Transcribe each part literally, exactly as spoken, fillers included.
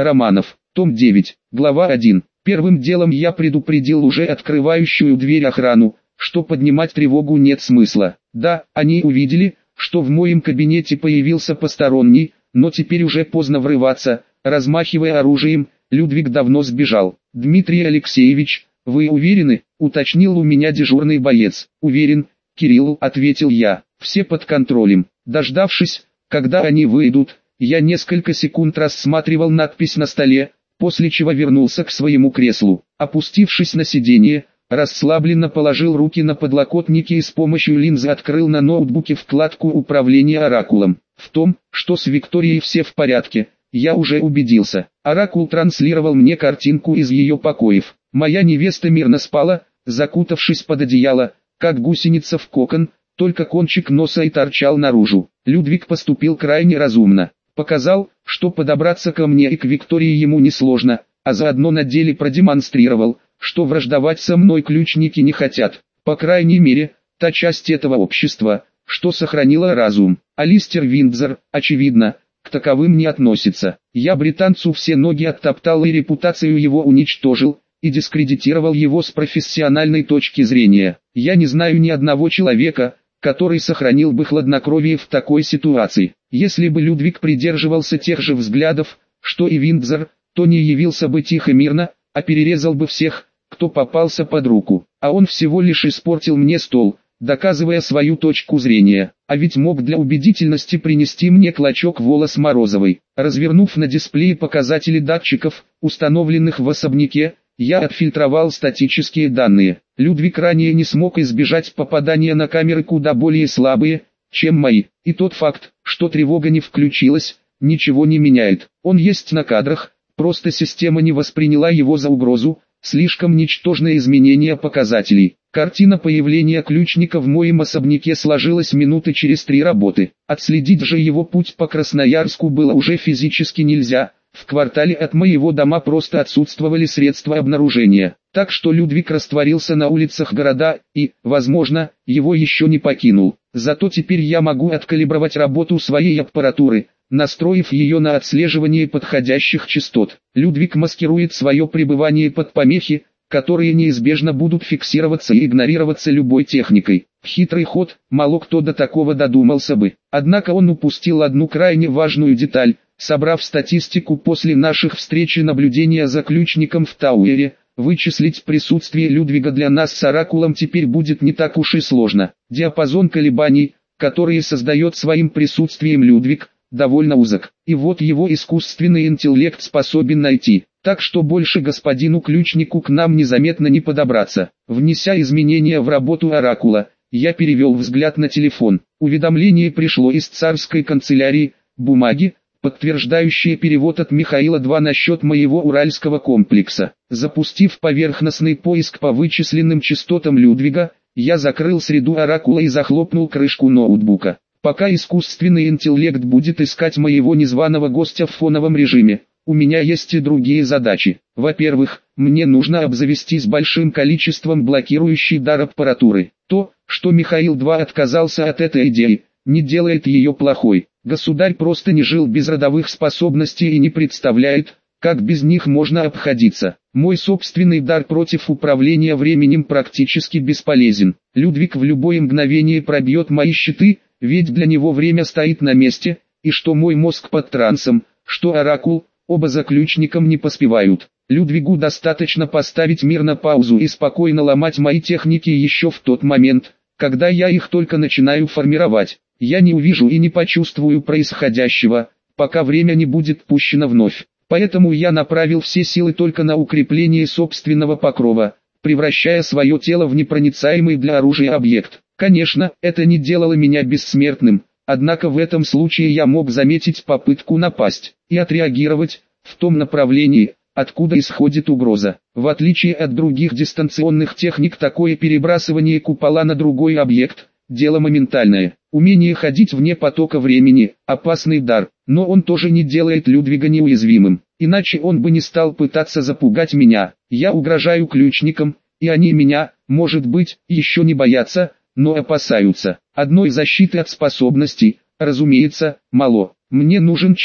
Романов, том девять, глава один. Первым делом я предупредил уже открывающую дверь охрану, что поднимать тревогу нет смысла. Да, они увидели, что в моем кабинете появился посторонний, но теперь уже поздно врываться. Размахивая оружием, Людвиг давно сбежал. «Дмитрий Алексеевич, вы уверены?» — уточнил у меня дежурный боец. «Уверен, Кирилл», — ответил я. «Все под контролем». Дождавшись, когда они выйдут, я несколько секунд рассматривал надпись на столе, после чего вернулся к своему креслу. Опустившись на сиденье, расслабленно положил руки на подлокотники и с помощью линзы открыл на ноутбуке вкладку управления Оракулом. В том, что с Викторией все в порядке, я уже убедился. Оракул транслировал мне картинку из ее покоев. Моя невеста мирно спала, закутавшись под одеяло, как гусеница в кокон, только кончик носа и торчал наружу. Людвиг поступил крайне разумно. Показал, что подобраться ко мне и к Виктории ему несложно, а заодно на деле продемонстрировал, что враждовать со мной ключники не хотят. По крайней мере, та часть этого общества, что сохранила разум. Алистер Виндзор, очевидно, к таковым не относится. Я британцу все ноги оттоптал и репутацию его уничтожил, и дискредитировал его с профессиональной точки зрения. Я не знаю ни одного человека, который сохранил бы хладнокровие в такой ситуации. Если бы Людвиг придерживался тех же взглядов, что и Виндзор, то не явился бы тихо-мирно, а перерезал бы всех, кто попался под руку. А он всего лишь испортил мне стол, доказывая свою точку зрения. А ведь мог для убедительности принести мне клочок волос Морозовой. Развернув на дисплее показатели датчиков, установленных в особняке, я отфильтровал статические данные. Людвиг ранее не смог избежать попадания на камеры куда более слабые, чем мои. И тот факт, что тревога не включилась, ничего не меняет. Он есть на кадрах, просто система не восприняла его за угрозу. Слишком ничтожное изменение показателей. Картина появления ключника в моем особняке сложилась минуты через три работы. Отследить же его путь по Красноярску было уже физически нельзя. В квартале от моего дома просто отсутствовали средства обнаружения. Так что Людвиг растворился на улицах города и, возможно, его еще не покинул. Зато теперь я могу откалибровать работу своей аппаратуры, настроив ее на отслеживание подходящих частот. Людвиг маскирует свое пребывание под помехи, которые неизбежно будут фиксироваться и игнорироваться любой техникой. Хитрый ход, мало кто до такого додумался бы. Однако он упустил одну крайне важную деталь. Собрав статистику после наших встреч и наблюдения за ключником в Тауэре, вычислить присутствие Людвига для нас с Оракулом теперь будет не так уж и сложно. Диапазон колебаний, которые создает своим присутствием Людвиг, довольно узок. И вот его искусственный интеллект способен найти. Так что больше господину ключнику к нам незаметно не подобраться. Внеся изменения в работу Оракула, я перевел взгляд на телефон. Уведомление пришло из царской канцелярии, бумаги, подтверждающие перевод от Михаила-два насчет моего уральского комплекса. Запустив поверхностный поиск по вычисленным частотам Людвига, я закрыл среду Оракула и захлопнул крышку ноутбука. Пока искусственный интеллект будет искать моего незваного гостя в фоновом режиме, у меня есть и другие задачи. Во-первых, мне нужно обзавестись большим количеством блокирующей дар аппаратуры. То, что Михаил-два отказался от этой идеи, не делает ее плохой. Государь просто не жил без родовых способностей и не представляет, как без них можно обходиться. Мой собственный дар против управления временем практически бесполезен. Людвиг в любое мгновение пробьет мои щиты, ведь для него время стоит на месте, и что мой мозг под трансом, что Оракул, оба за ключником не поспевают. Людвигу достаточно поставить мир на паузу и спокойно ломать мои техники еще в тот момент, когда я их только начинаю формировать. Я не увижу и не почувствую происходящего, пока время не будет пущено вновь. Поэтому я направил все силы только на укрепление собственного покрова, превращая свое тело в непроницаемый для оружия объект. Конечно, это не делало меня бессмертным, однако в этом случае я мог заметить попытку напасть и отреагировать в том направлении, откуда исходит угроза. В отличие от других дистанционных техник, такое перебрасывание купола на другой объект – дело моментальное. Умение ходить вне потока времени – опасный дар, но он тоже не делает Людвига неуязвимым, иначе он бы не стал пытаться запугать меня. Я угрожаю ключникам, и они меня, может быть, еще не боятся, но опасаются. Одной защиты от способностей, разумеется, мало. Мне нужен чип,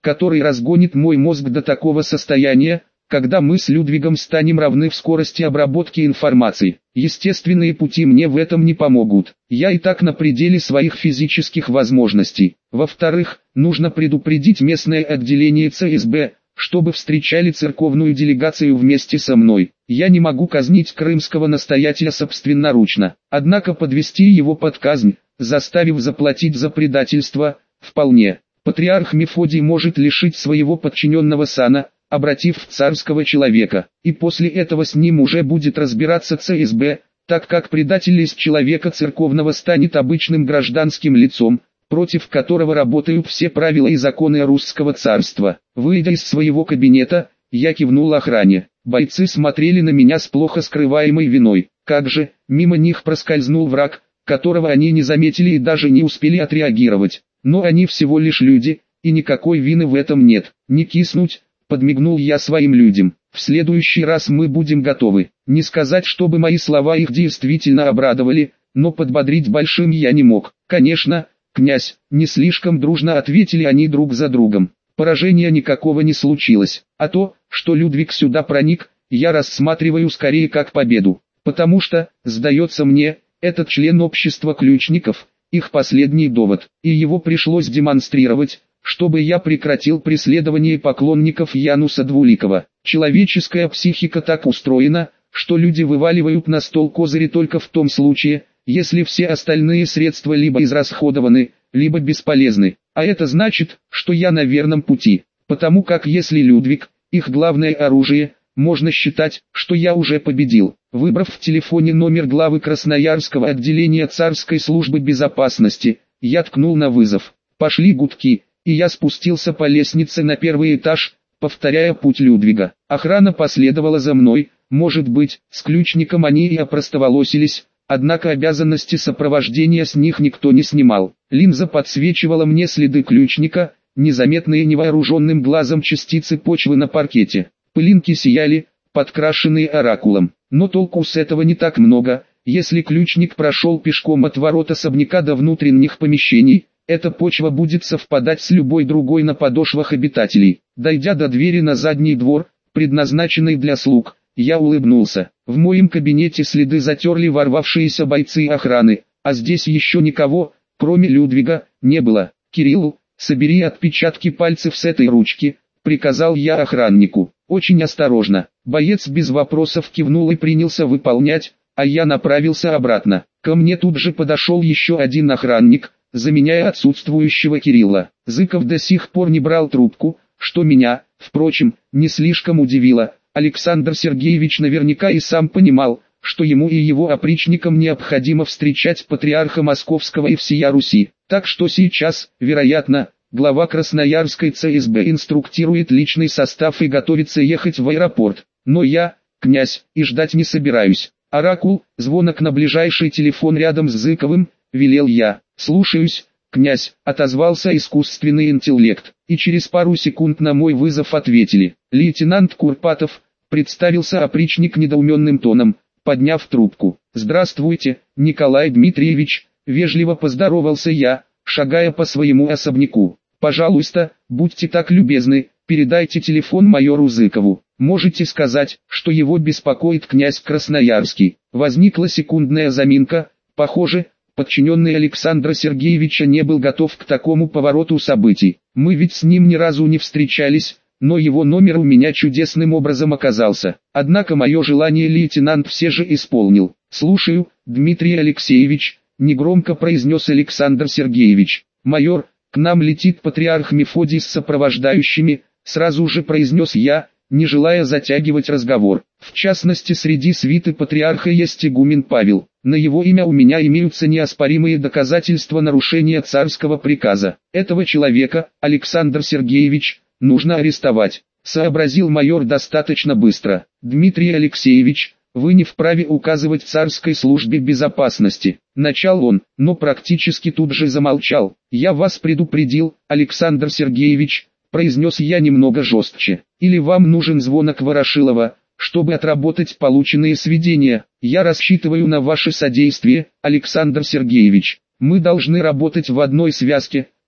который разгонит мой мозг до такого состояния, когда мы с Людвигом станем равны в скорости обработки информации. Естественные пути мне в этом не помогут. Я и так на пределе своих физических возможностей. Во-вторых, нужно предупредить местное отделение ЦСБ, чтобы встречали церковную делегацию вместе со мной. Я не могу казнить крымского настоятеля собственноручно, однако подвести его под казнь, заставив заплатить за предательство, вполне. Патриарх Мефодий может лишить своего подчиненного сана, обратив в царского человека, и после этого с ним уже будет разбираться ЦСБ, так как предатель из человека церковного станет обычным гражданским лицом, против которого работают все правила и законы русского царства. Выйдя из своего кабинета, я кивнул охране. Бойцы смотрели на меня с плохо скрываемой виной. Как же, мимо них проскользнул враг, которого они не заметили и даже не успели отреагировать. Но они всего лишь люди, и никакой вины в этом нет. Не киснуть, подмигнул я своим людям. В следующий раз мы будем готовы. Не сказать, чтобы мои слова их действительно обрадовали, но подбодрить большим я не мог. Конечно, князь, не слишком дружно ответили они друг за другом. Поражения никакого не случилось, а то, что Людвиг сюда проник, я рассматриваю скорее как победу, потому что, сдается мне, этот член общества ключников, их последний довод, и его пришлось демонстрировать, чтобы я прекратил преследование поклонников Януса Двуликова. Человеческая психика так устроена, что люди вываливают на стол козыри только в том случае, если все остальные средства либо израсходованы, либо бесполезны. А это значит, что я на верном пути, потому как если Людвиг, их главное оружие, можно считать, что я уже победил. Выбрав в телефоне номер главы Красноярского отделения царской службы безопасности, я ткнул на вызов. Пошли гудки, и я спустился по лестнице на первый этаж, повторяя путь Людвига. Охрана последовала за мной, может быть, с ключником они и опростоволосились, однако обязанности сопровождения с них никто не снимал. Линза подсвечивала мне следы ключника, незаметные невооруженным глазом частицы почвы на паркете. Пылинки сияли, подкрашенные оракулом. Но толку с этого не так много, если ключник прошел пешком от ворот особняка до внутренних помещений, эта почва будет совпадать с любой другой на подошвах обитателей. Дойдя до двери на задний двор, предназначенный для слуг, я улыбнулся. В моем кабинете следы затерли ворвавшиеся бойцы охраны, а здесь еще никого, кроме Людвига, не было. «Кирилл, собери отпечатки пальцев с этой ручки», — приказал я охраннику. Очень осторожно. Боец без вопросов кивнул и принялся выполнять, а я направился обратно. Ко мне тут же подошел еще один охранник, заменяя отсутствующего Кирилла. Зыков до сих пор не брал трубку, что меня, впрочем, не слишком удивило. Александр Сергеевич наверняка и сам понимал, что ему и его опричникам необходимо встречать патриарха Московского и всея Руси. Так что сейчас, вероятно, глава Красноярской ЦСБ инструктирует личный состав и готовится ехать в аэропорт. Но я, князь, и ждать не собираюсь. «Оракул», звонок на ближайший телефон рядом с Зыковым, велел я. «Слушаюсь, князь», отозвался искусственный интеллект, и через пару секунд на мой вызов ответили. «Лейтенант Курпатов», представился опричник недоуменным тоном, подняв трубку. «Здравствуйте, Николай Дмитриевич», вежливо поздоровался я, шагая по своему особняку. «Пожалуйста, будьте так любезны, передайте телефон майору Зыкову. Можете сказать, что его беспокоит князь Красноярский». Возникла секундная заминка. Похоже, подчиненный Александра Сергеевича не был готов к такому повороту событий. Мы ведь с ним ни разу не встречались, но его номер у меня чудесным образом оказался. Однако мое желание лейтенант все же исполнил. «Слушаю, Дмитрий Алексеевич», негромко произнес Александр Сергеевич. «Майор, к нам летит патриарх Мефодий с сопровождающими», сразу же произнес я, не желая затягивать разговор. В частности, среди свиты патриарха есть игумен Павел. На его имя у меня имеются неоспоримые доказательства нарушения царского приказа. Этого человека, Александр Сергеевич, нужно арестовать. Сообразил майор достаточно быстро. «Дмитрий Алексеевич, вы не вправе указывать царской службе безопасности», начал он, но практически тут же замолчал. «Я вас предупредил, Александр Сергеевич», произнес я немного жестче. «Или вам нужен звонок Ворошилова, чтобы отработать полученные сведения? Я рассчитываю на ваше содействие, Александр Сергеевич. Мы должны работать в одной связке,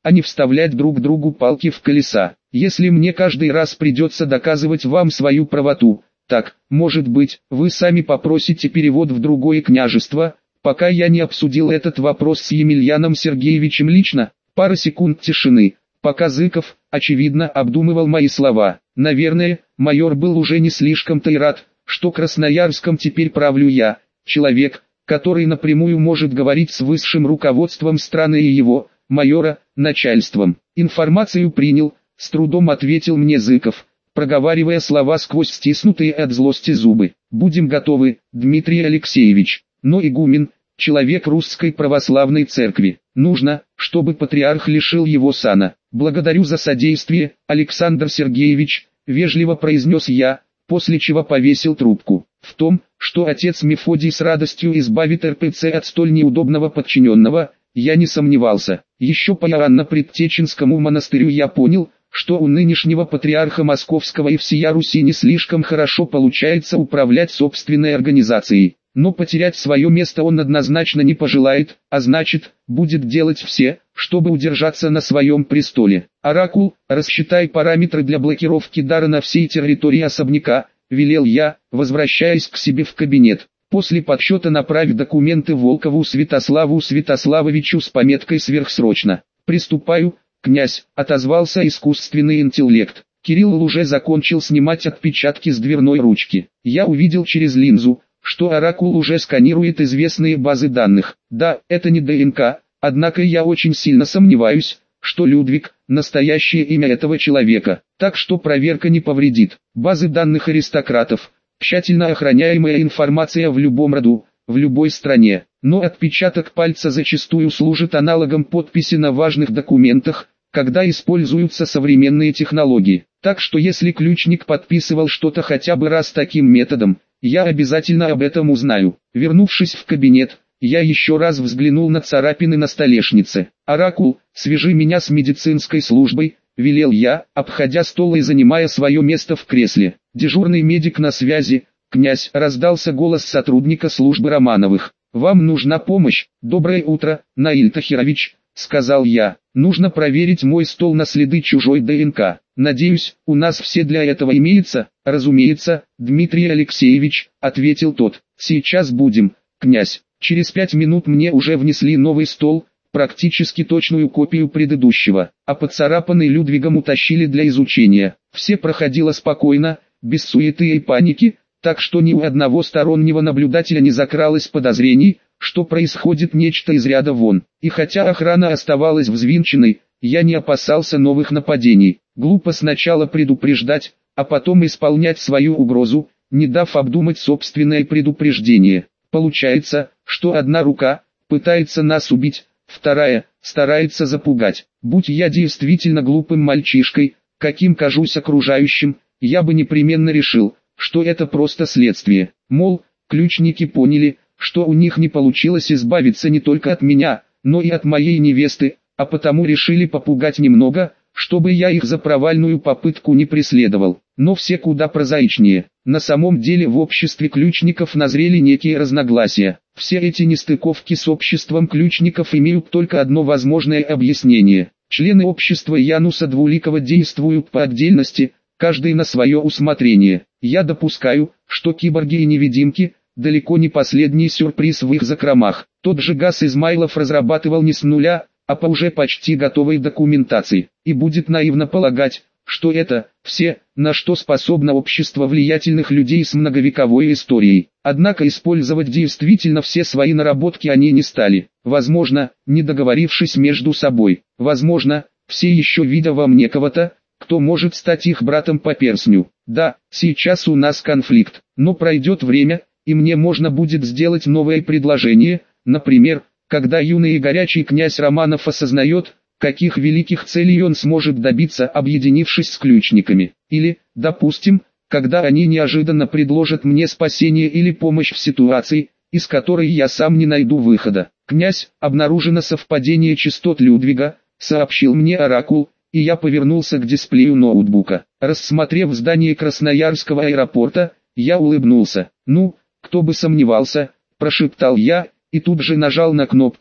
а не вставлять друг другу палки в колеса. Если мне каждый раз придется доказывать вам свою правоту, так, может быть, вы сами попросите перевод в другое княжество, пока я не обсудил этот вопрос с Емельяном Сергеевичем лично. Пара секунд тишины, пока Зыков, очевидно, обдумывал мои слова. Наверное, майор был уже не слишком-то и рад, что Красноярском теперь правлю я, человек, который напрямую может говорить с высшим руководством страны и его, майора, начальством. Информацию принял, с трудом ответил мне Зыков, проговаривая слова сквозь стиснутые от злости зубы. Будем готовы, Дмитрий Алексеевич. Но игумен, человек русской православной церкви, нужно, чтобы патриарх лишил его сана. Благодарю за содействие, Александр Сергеевич, вежливо произнес я, после чего повесил трубку. В том, что отец Мефодий с радостью избавит эр пэ цэ от столь неудобного подчиненного, я не сомневался. Еще по Иоанно-Предтеченскому монастырю я понял, что у нынешнего патриарха Московского и всея Руси не слишком хорошо получается управлять собственной организацией. Но потерять свое место он однозначно не пожелает, а значит, будет делать все, чтобы удержаться на своем престоле. «Оракул, рассчитай параметры для блокировки дара на всей территории особняка», — велел я, возвращаясь к себе в кабинет. После подсчета направь документы Волкову Святославу Святославовичу с пометкой «Сверхсрочно». «Приступаю, князь», — отозвался искусственный интеллект. Кирилл уже закончил снимать отпечатки с дверной ручки. Я увидел через линзу, что Оракул уже сканирует известные базы данных. Да, это не дэ эн ка, однако я очень сильно сомневаюсь, что Людвиг – настоящее имя этого человека, так что проверка не повредит. Базы данных аристократов, тщательно охраняемая информация в любом роду, в любой стране, но отпечаток пальца зачастую служит аналогом подписи на важных документах, когда используются современные технологии. Так что если ключник подписывал что-то хотя бы раз таким методом, я обязательно об этом узнаю. Вернувшись в кабинет, я еще раз взглянул на царапины на столешнице. «Оракул, свяжи меня с медицинской службой», — велел я, обходя стол и занимая свое место в кресле. «Дежурный медик на связи, князь», — раздался голос сотрудника службы Романовых. «Вам нужна помощь?» «Доброе утро, Наиль Тахирович», — сказал я. «Нужно проверить мой стол на следы чужой дэ эн ка. Надеюсь, у нас все для этого имеется?» «Разумеется, Дмитрий Алексеевич», — ответил тот. «Сейчас будем, князь». Через пять минут мне уже внесли новый стол, практически точную копию предыдущего, а поцарапанный Людвигом утащили для изучения. Все проходило спокойно, без суеты и паники, так что ни у одного стороннего наблюдателя не закралось подозрений, что происходит нечто из ряда вон. И хотя охрана оставалась взвинченной, я не опасался новых нападений. Глупо сначала предупреждать, а потом исполнять свою угрозу, не дав обдумать собственное предупреждение. Получается, что одна рука пытается нас убить, вторая старается запугать. Будь я действительно глупым мальчишкой, каким кажусь окружающим, я бы непременно решил, что это просто следствие. Мол, ключники поняли, что у них не получилось избавиться не только от меня, но и от моей невесты, а потому решили попугать немного, чтобы я их за провальную попытку не преследовал. Но все куда прозаичнее. На самом деле в обществе ключников назрели некие разногласия. Все эти нестыковки с обществом ключников имеют только одно возможное объяснение. Члены общества Януса Двуликова действуют по отдельности, каждый на свое усмотрение. Я допускаю, что киборги и невидимки – далеко не последний сюрприз в их закромах. Тот же Гас Измайлов разрабатывал не с нуля, а по уже почти готовой документации. И будет наивно полагать, что это все, на что способно общество влиятельных людей с многовековой историей. Однако использовать действительно все свои наработки они не стали. Возможно, не договорившись между собой. Возможно, все еще видя во мне кого-то, кто может стать их братом по перстню. Да, сейчас у нас конфликт, но пройдет время, и мне можно будет сделать новое предложение, например, когда юный и горячий князь Романов осознает, каких великих целей он сможет добиться, объединившись с ключниками. Или, допустим, когда они неожиданно предложат мне спасение или помощь в ситуации, из которой я сам не найду выхода. «Князь, обнаружено совпадение частот Людвига», — сообщил мне Оракул, и я повернулся к дисплею ноутбука. Рассмотрев здание Красноярского аэропорта, я улыбнулся. «Ну, кто бы сомневался», — прошептал я, и тут же нажал на кнопку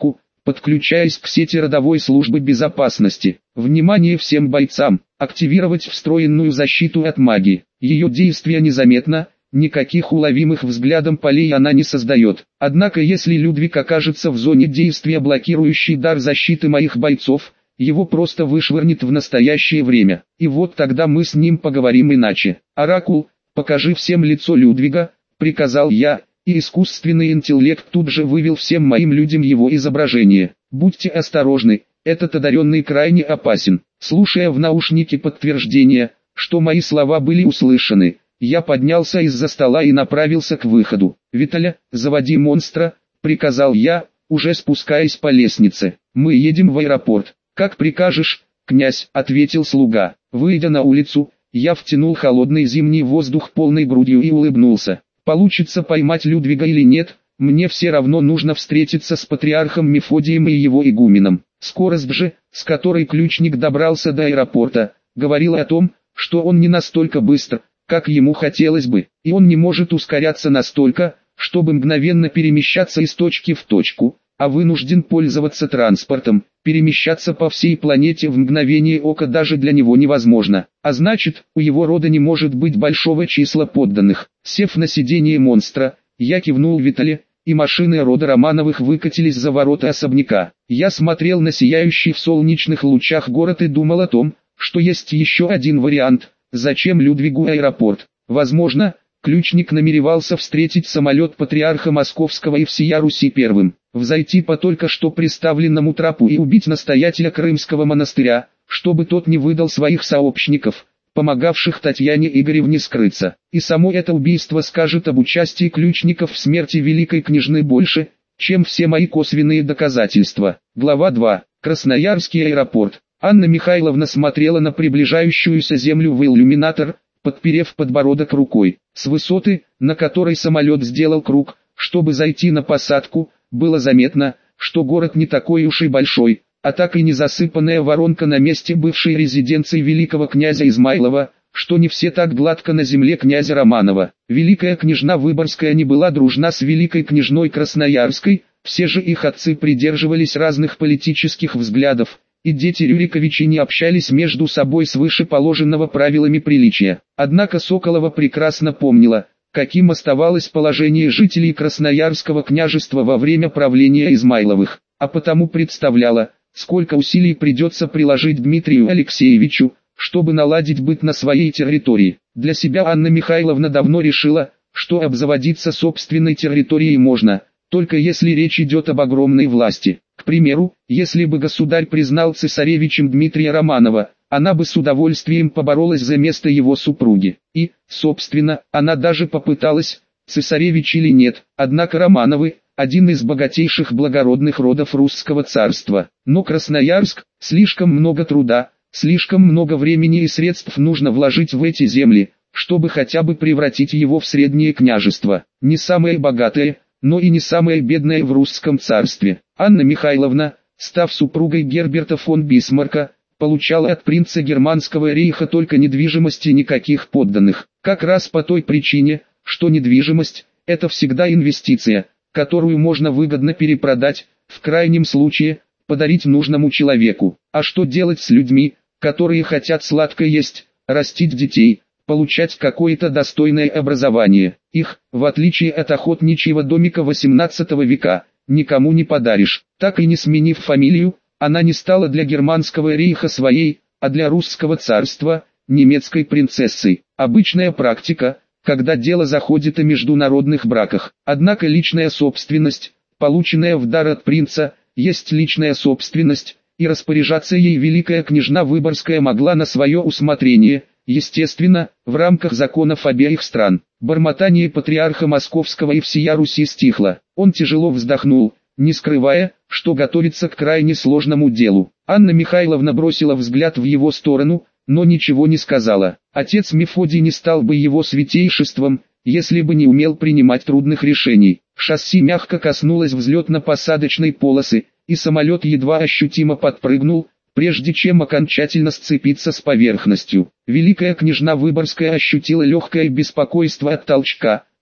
подключаясь к сети родовой службы безопасности. Внимание всем бойцам, активировать встроенную защиту от магии. Ее действие незаметно, никаких уловимых взглядом полей она не создает. Однако если Людвиг окажется в зоне действия, блокирующей дар защиты моих бойцов, его просто вышвырнет в настоящее время. И вот тогда мы с ним поговорим иначе. «Оракул, покажи всем лицо Людвига», — приказал я, и искусственный интеллект тут же вывел всем моим людям его изображение. «Будьте осторожны, этот одаренный крайне опасен». Слушая в наушнике подтверждение, что мои слова были услышаны, я поднялся из-за стола и направился к выходу. «Виталя, заводи монстра», — приказал я, уже спускаясь по лестнице. «Мы едем в аэропорт». «Как прикажешь, князь», — ответил слуга. Выйдя на улицу, я втянул холодный зимний воздух полной грудью и улыбнулся. Получится поймать Людвига или нет, мне все равно нужно встретиться с патриархом Мефодием и его игуменом. Скорость же, с которой ключник добрался до аэропорта, говорила о том, что он не настолько быстр, как ему хотелось бы, и он не может ускоряться настолько, чтобы мгновенно перемещаться из точки в точку, а вынужден пользоваться транспортом. Перемещаться по всей планете в мгновение ока даже для него невозможно, а значит, у его рода не может быть большого числа подданных. Сев на сиденье монстра, я кивнул Витале, и машины рода Романовых выкатились за ворота особняка. Я смотрел на сияющий в солнечных лучах город и думал о том, что есть еще один вариант, зачем Людвигу аэропорт. Возможно, ключник намеревался встретить самолет патриарха Московского и всея Руси первым, взойти по только что приставленному трапу и убить настоятеля Крымского монастыря, чтобы тот не выдал своих сообщников, помогавших Татьяне Игоревне скрыться. И само это убийство скажет об участии ключников в смерти великой княжны больше, чем все мои косвенные доказательства. Глава два. Красноярский аэропорт. Анна Михайловна смотрела на приближающуюся землю в иллюминатор, подперев подбородок рукой. С высоты, на которой самолет сделал круг, чтобы зайти на посадку, было заметно, что город не такой уж и большой, а так и не засыпанная воронка на месте бывшей резиденции великого князя Измайлова, что не все так гладко на земле князя Романова. Великая княжна Выборгская не была дружна с великой княжной Красноярской, все же их отцы придерживались разных политических взглядов, и дети Рюриковичи не общались между собой свыше положенного правилами приличия. Однако Соколова прекрасно помнила, каким оставалось положение жителей Красноярского княжества во время правления Измайловых, а потому представляла, сколько усилий придется приложить Дмитрию Алексеевичу, чтобы наладить быт на своей территории. Для себя Анна Михайловна давно решила, что обзаводиться собственной территорией можно, только если речь идет об огромной власти. К примеру, если бы государь признал цесаревичем Дмитрия Романова, она бы с удовольствием поборолась за место его супруги. И, собственно, она даже попыталась, цесаревич или нет, однако Романовы – один из богатейших благородных родов русского царства. Но Красноярск – слишком много труда, слишком много времени и средств нужно вложить в эти земли, чтобы хотя бы превратить его в среднее княжество. Не самое богатое, но и не самое бедное в русском царстве. Анна Михайловна, став супругой Герберта фон Бисмарка, получала от принца Германского рейха только недвижимость и никаких подданных. Как раз по той причине, что недвижимость – это всегда инвестиция, которую можно выгодно перепродать, в крайнем случае, подарить нужному человеку. А что делать с людьми, которые хотят сладко есть, растить детей, получать какое-то достойное образование? Их, в отличие от охотничьего домика восемнадцатого века, никому не подаришь. Так и не сменив фамилию, она не стала для Германского рейха своей, а для русского царства – немецкой принцессой. Обычная практика, когда дело заходит о международных браках. Однако личная собственность, полученная в дар от принца, есть личная собственность, и распоряжаться ей великая княжна Выборгская могла на свое усмотрение, естественно, в рамках законов обеих стран. Бормотание патриарха Московского и всея Руси стихло. Он тяжело вздохнул, не скрывая, что готовится к крайне сложному делу. Анна Михайловна бросила взгляд в его сторону, но ничего не сказала. Отец Мефодий не стал бы его святейшеством, если бы не умел принимать трудных решений. Шасси мягко коснулось взлетно-посадочной полосы, и самолет едва ощутимо подпрыгнул, прежде чем окончательно сцепиться с поверхностью. Великая княжна Выборгская ощутила легкое беспокойство от толчка,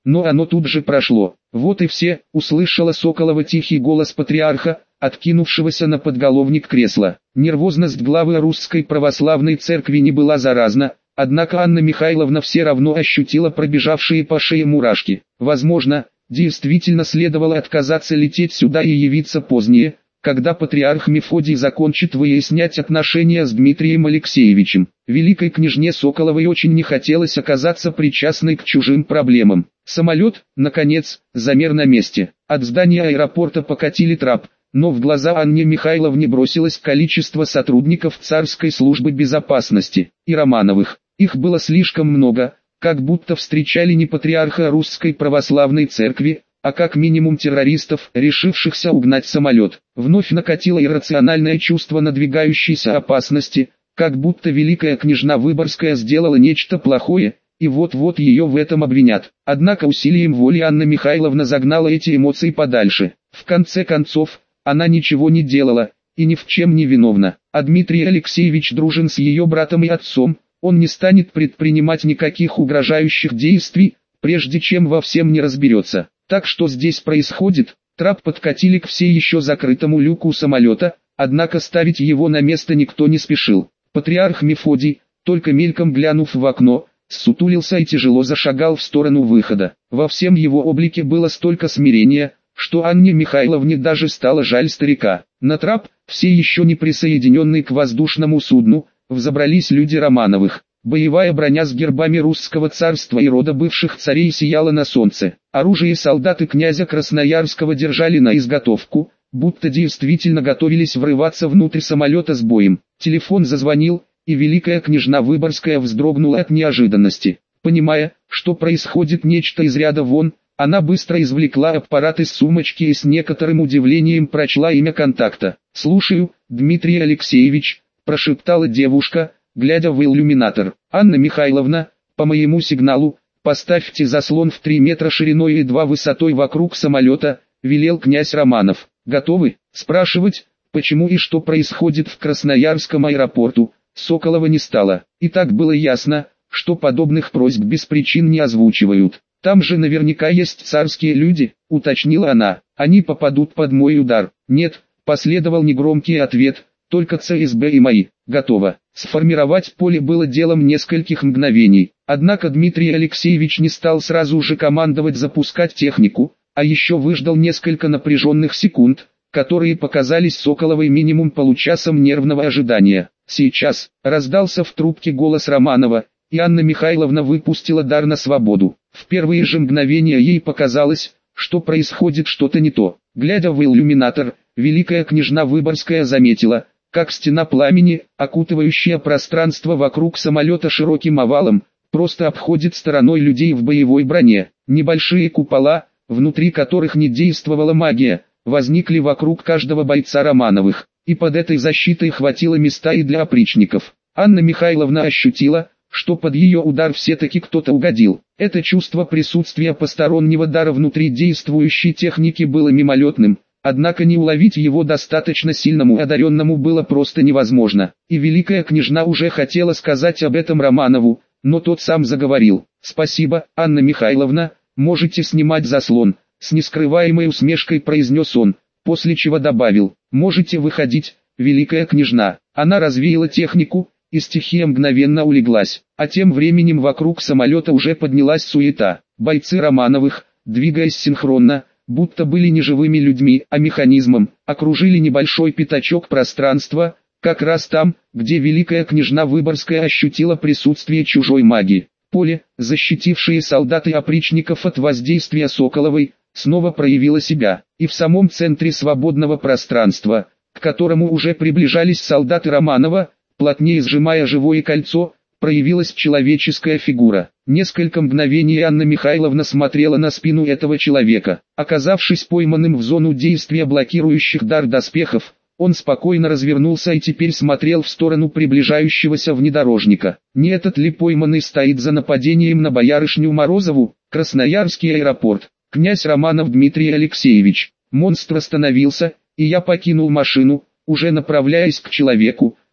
но оно тут же прошло. Вот и все, услышала Соколова тихий голос патриарха, откинувшегося на подголовник кресла. Нервозность главы Русской Православной Церкви не была заразна, однако Анна Михайловна все равно ощутила пробежавшие по шее мурашки. Возможно, действительно следовало отказаться лететь сюда и явиться позднее, когда патриарх Мефодий закончит выяснять отношения с Дмитрием Алексеевичем. Великой княжне Соколовой очень не хотелось оказаться причастной к чужим проблемам. Самолет, наконец, замер на месте. От здания аэропорта покатили трап, но в глаза Анне Михайловне бросилось количество сотрудников царской службы безопасности и Романовых. Их было слишком много, как будто встречали не патриарха Русской Православной Церкви, а как минимум террористов, решившихся угнать самолет. Вновь накатило иррациональное чувство надвигающейся опасности, как будто великая княжна Выборгская сделала нечто плохое, и вот-вот ее в этом обвинят. Однако усилием воли Анна Михайловна загнала эти эмоции подальше. В конце концов, она ничего не делала, и ни в чем не виновна. А Дмитрий Алексеевич дружен с ее братом и отцом, он не станет предпринимать никаких угрожающих действий, прежде чем во всем не разберется. Так что здесь происходит? Трап подкатили к все еще закрытому люку самолета, однако ставить его на место никто не спешил. Патриарх Мефодий, только мельком глянув в окно, ссутулился и тяжело зашагал в сторону выхода. Во всем его облике было столько смирения, что Анне Михайловне даже стало жаль старика. На трап, все еще не присоединенные к воздушному судну, взобрались люди Романовых. Боевая броня с гербами русского царства и рода бывших царей сияла на солнце. Оружие солдаты князя Красноярского держали на изготовку, будто действительно готовились врываться внутрь самолета с боем. Телефон зазвонил, и великая княжна Выборгская вздрогнула от неожиданности. Понимая, что происходит нечто из ряда вон, она быстро извлекла аппарат из сумочки и с некоторым удивлением прочла имя контакта. «Слушаю, Дмитрий Алексеевич», – прошептала девушка, глядя в иллюминатор. «Анна Михайловна, по моему сигналу, поставьте заслон в три метра шириной и два высотой вокруг самолета», – велел князь Романов. «Готовы?» Спрашивать, почему и что происходит в Красноярском аэропорту, Соколова не стала. И так было ясно, что подобных просьб без причин не озвучивают. «Там же наверняка есть царские люди», – уточнила она. «Они попадут под мой удар». «Нет», – последовал негромкий ответ, – «только ЦСБ и мои». «Готово». Сформировать поле было делом нескольких мгновений. Однако Дмитрий Алексеевич не стал сразу же командовать запускать технику, а еще выждал несколько напряженных секунд, которые показались Соколовой минимум получасом нервного ожидания. «Сейчас», – раздался в трубке голос Романова, и Анна Михайловна выпустила дар на свободу. В первые же мгновения ей показалось, что происходит что-то не то. Глядя в иллюминатор, великая княжна Выборгская заметила, как стена пламени, окутывающая пространство вокруг самолета широким овалом, просто обходит стороной людей в боевой броне. Небольшие купола, внутри которых не действовала магия, возникли вокруг каждого бойца Романовых, и под этой защитой хватило места и для опричников. Анна Михайловна ощутила, что под ее удар все-таки кто-то угодил. Это чувство присутствия постороннего дара внутри действующей техники было мимолетным, однако не уловить его достаточно сильному одаренному было просто невозможно. И великая княжна уже хотела сказать об этом Романову, но тот сам заговорил. «Спасибо, Анна Михайловна, можете снимать заслон», — с нескрываемой усмешкой произнес он, после чего добавил: «Можете выходить, великая княжна». Она развеяла технику, и стихия мгновенно улеглась, а тем временем вокруг самолета уже поднялась суета. Бойцы Романовых, двигаясь синхронно, будто были не живыми людьми, а механизмом, окружили небольшой пятачок пространства, как раз там, где великая княжна Выборгская ощутила присутствие чужой магии. Поле, защитившее солдат и опричников от воздействия Соколовой, снова проявило себя, и в самом центре свободного пространства, к которому уже приближались солдаты Романова, плотнее сжимая живое кольцо, проявилась человеческая фигура. Несколько мгновений Анна Михайловна смотрела на спину этого человека. Оказавшись пойманным в зону действия блокирующих дар доспехов, он спокойно развернулся и теперь смотрел в сторону приближающегося внедорожника. Не этот ли пойманный стоит за нападением на боярышню Морозову? Красноярский аэропорт. Князь Романов Дмитрий Алексеевич. Монстр остановился, и я покинул машину, уже направляясь к человеку,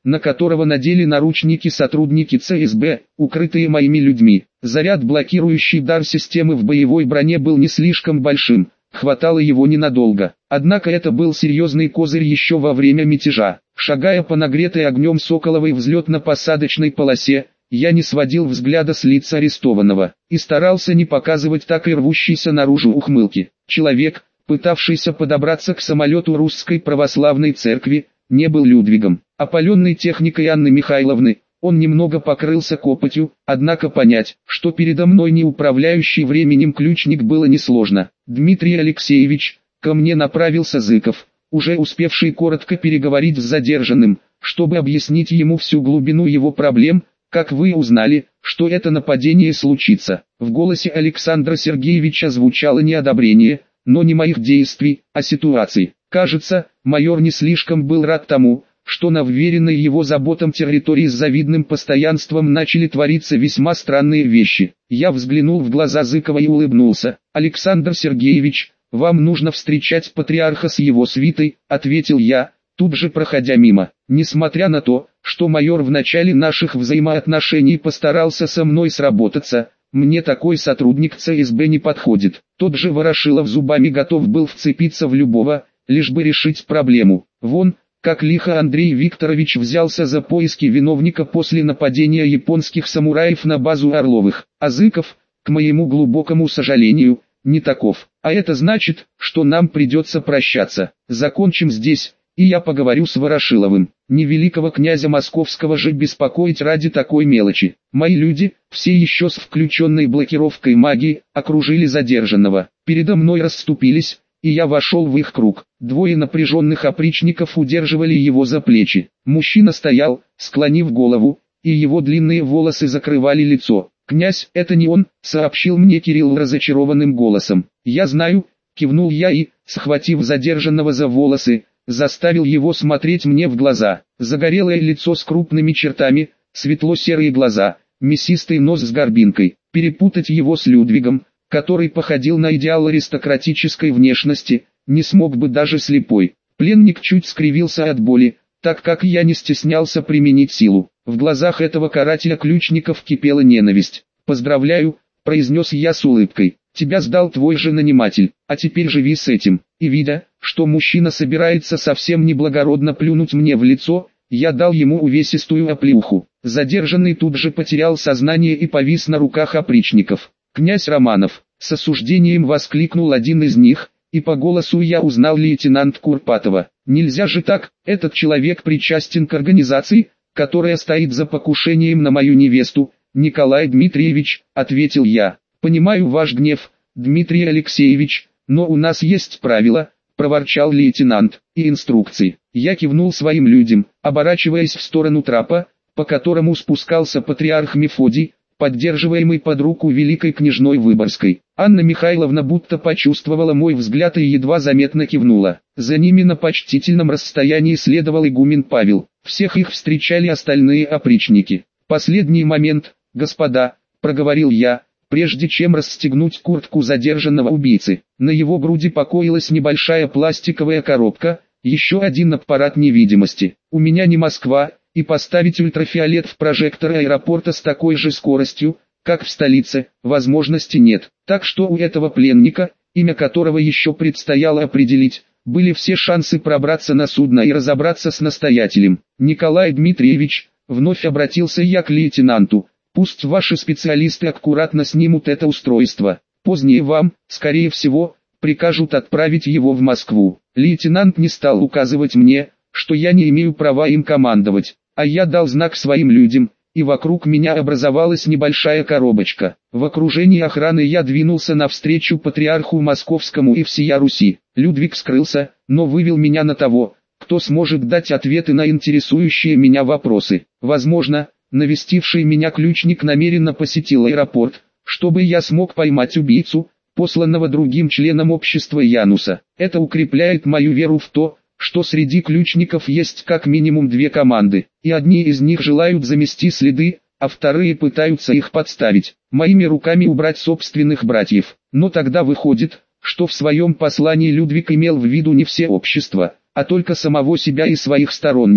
на которого надели наручники сотрудники ЦСБ, укрытые моими людьми. Заряд, блокирующий дар системы в боевой броне, был не слишком большим, хватало его ненадолго. Однако это был серьезный козырь еще во время мятежа. Шагая по нагретой огнем Соколовой взлетно-посадочной полосе, я не сводил взгляда с лица арестованного и старался не показывать так и рвущейся наружу ухмылки. Человек, пытавшийся подобраться к самолету Русской Православной Церкви, не был Людвигом. Опаленный техникой Анны Михайловны, он немного покрылся копотью, однако понять, что передо мной не управляющий временем ключник, было несложно. «Дмитрий Алексеевич», ко мне направился Зыков, уже успевший коротко переговорить с задержанным, чтобы объяснить ему всю глубину его проблем. «Как вы узнали, что это нападение случится?» В голосе Александра Сергеевича звучало неодобрение, но не моих действий, а ситуации. Кажется, майор не слишком был рад тому, что на вверенной его заботам территории с завидным постоянством начали твориться весьма странные вещи. Я взглянул в глаза Зыкова и улыбнулся. «Александр Сергеевич, вам нужно встречать патриарха с его свитой», — ответил я, тут же проходя мимо. Несмотря на то, что майор в начале наших взаимоотношений постарался со мной сработаться, мне такой сотрудник ЦСБ не подходит. Тот же Ворошилов зубами готов был вцепиться в любого, лишь бы решить проблему. Вон, как лихо Андрей Викторович взялся за поиски виновника после нападения японских самураев на базу Орловых. А Зыков, к моему глубокому сожалению, не таков. А это значит, что нам придется прощаться. Закончим здесь, и я поговорю с Ворошиловым. Не великого князя Московского же беспокоить ради такой мелочи. Мои люди, все еще с включенной блокировкой магии, окружили задержанного. Передо мной расступились, и я вошел в их круг. Двое напряженных опричников удерживали его за плечи. Мужчина стоял, склонив голову, и его длинные волосы закрывали лицо. «Князь, это не он», — сообщил мне Кирилл разочарованным голосом. «Я знаю», — кивнул я и, схватив задержанного за волосы, заставил его смотреть мне в глаза. Загорелое лицо с крупными чертами, светло-серые глаза, мясистый нос с горбинкой. Перепутать его с Людвигом, который походил на идеал аристократической внешности, не смог бы даже слепой. Пленник чуть скривился от боли, так как я не стеснялся применить силу. В глазах этого карателя ключников кипела ненависть. «Поздравляю», — произнес я с улыбкой. «Тебя сдал твой же наниматель, а теперь живи с этим». И видя, что мужчина собирается совсем неблагородно плюнуть мне в лицо, я дал ему увесистую оплеуху. Задержанный тут же потерял сознание и повис на руках опричников. «Князь Романов», — с осуждением воскликнул один из них, и по голосу я узнал лейтенант Курпатова. «Нельзя же так, этот человек причастен к организации, которая стоит за покушением на мою невесту». «Николай Дмитриевич», — ответил я, — «понимаю ваш гнев, Дмитрий Алексеевич, но у нас есть правила», — проворчал лейтенант, — «и инструкции». Я кивнул своим людям, оборачиваясь в сторону трапа, по которому спускался патриарх Мефодий, поддерживаемый под руку великой княжной Выборгской. Анна Михайловна будто почувствовала мой взгляд и едва заметно кивнула. За ними на почтительном расстоянии следовал игумен Павел. Всех их встречали остальные опричники. «Последний момент, господа», — проговорил я, прежде чем расстегнуть куртку задержанного убийцы. На его груди покоилась небольшая пластиковая коробка, еще один аппарат невидимости. «У меня не Москва, и поставить ультрафиолет в прожекторы аэропорта с такой же скоростью, как в столице, возможности нет. Так что у этого пленника, имя которого еще предстояло определить, были все шансы пробраться на судно и разобраться с настоятелем. Николай Дмитриевич», — вновь обратился я к лейтенанту, — «пусть ваши специалисты аккуратно снимут это устройство. Позднее вам, скорее всего, прикажут отправить его в Москву». Лейтенант не стал указывать мне, что я не имею права им командовать, а я дал знак своим людям, и вокруг меня образовалась небольшая коробочка. В окружении охраны я двинулся навстречу патриарху Московскому и всея Руси. Людвиг скрылся, но вывел меня на того, кто сможет дать ответы на интересующие меня вопросы. Возможно, навестивший меня ключник намеренно посетил аэропорт, чтобы я смог поймать убийцу, посланного другим членом общества Януса. Это укрепляет мою веру в то, что среди ключников есть как минимум две команды, и одни из них желают замести следы, а вторые пытаются их подставить, моими руками убрать собственных братьев. Но тогда выходит, что в своем послании Людвиг имел в виду не все общество, а только самого себя и своих сторонников.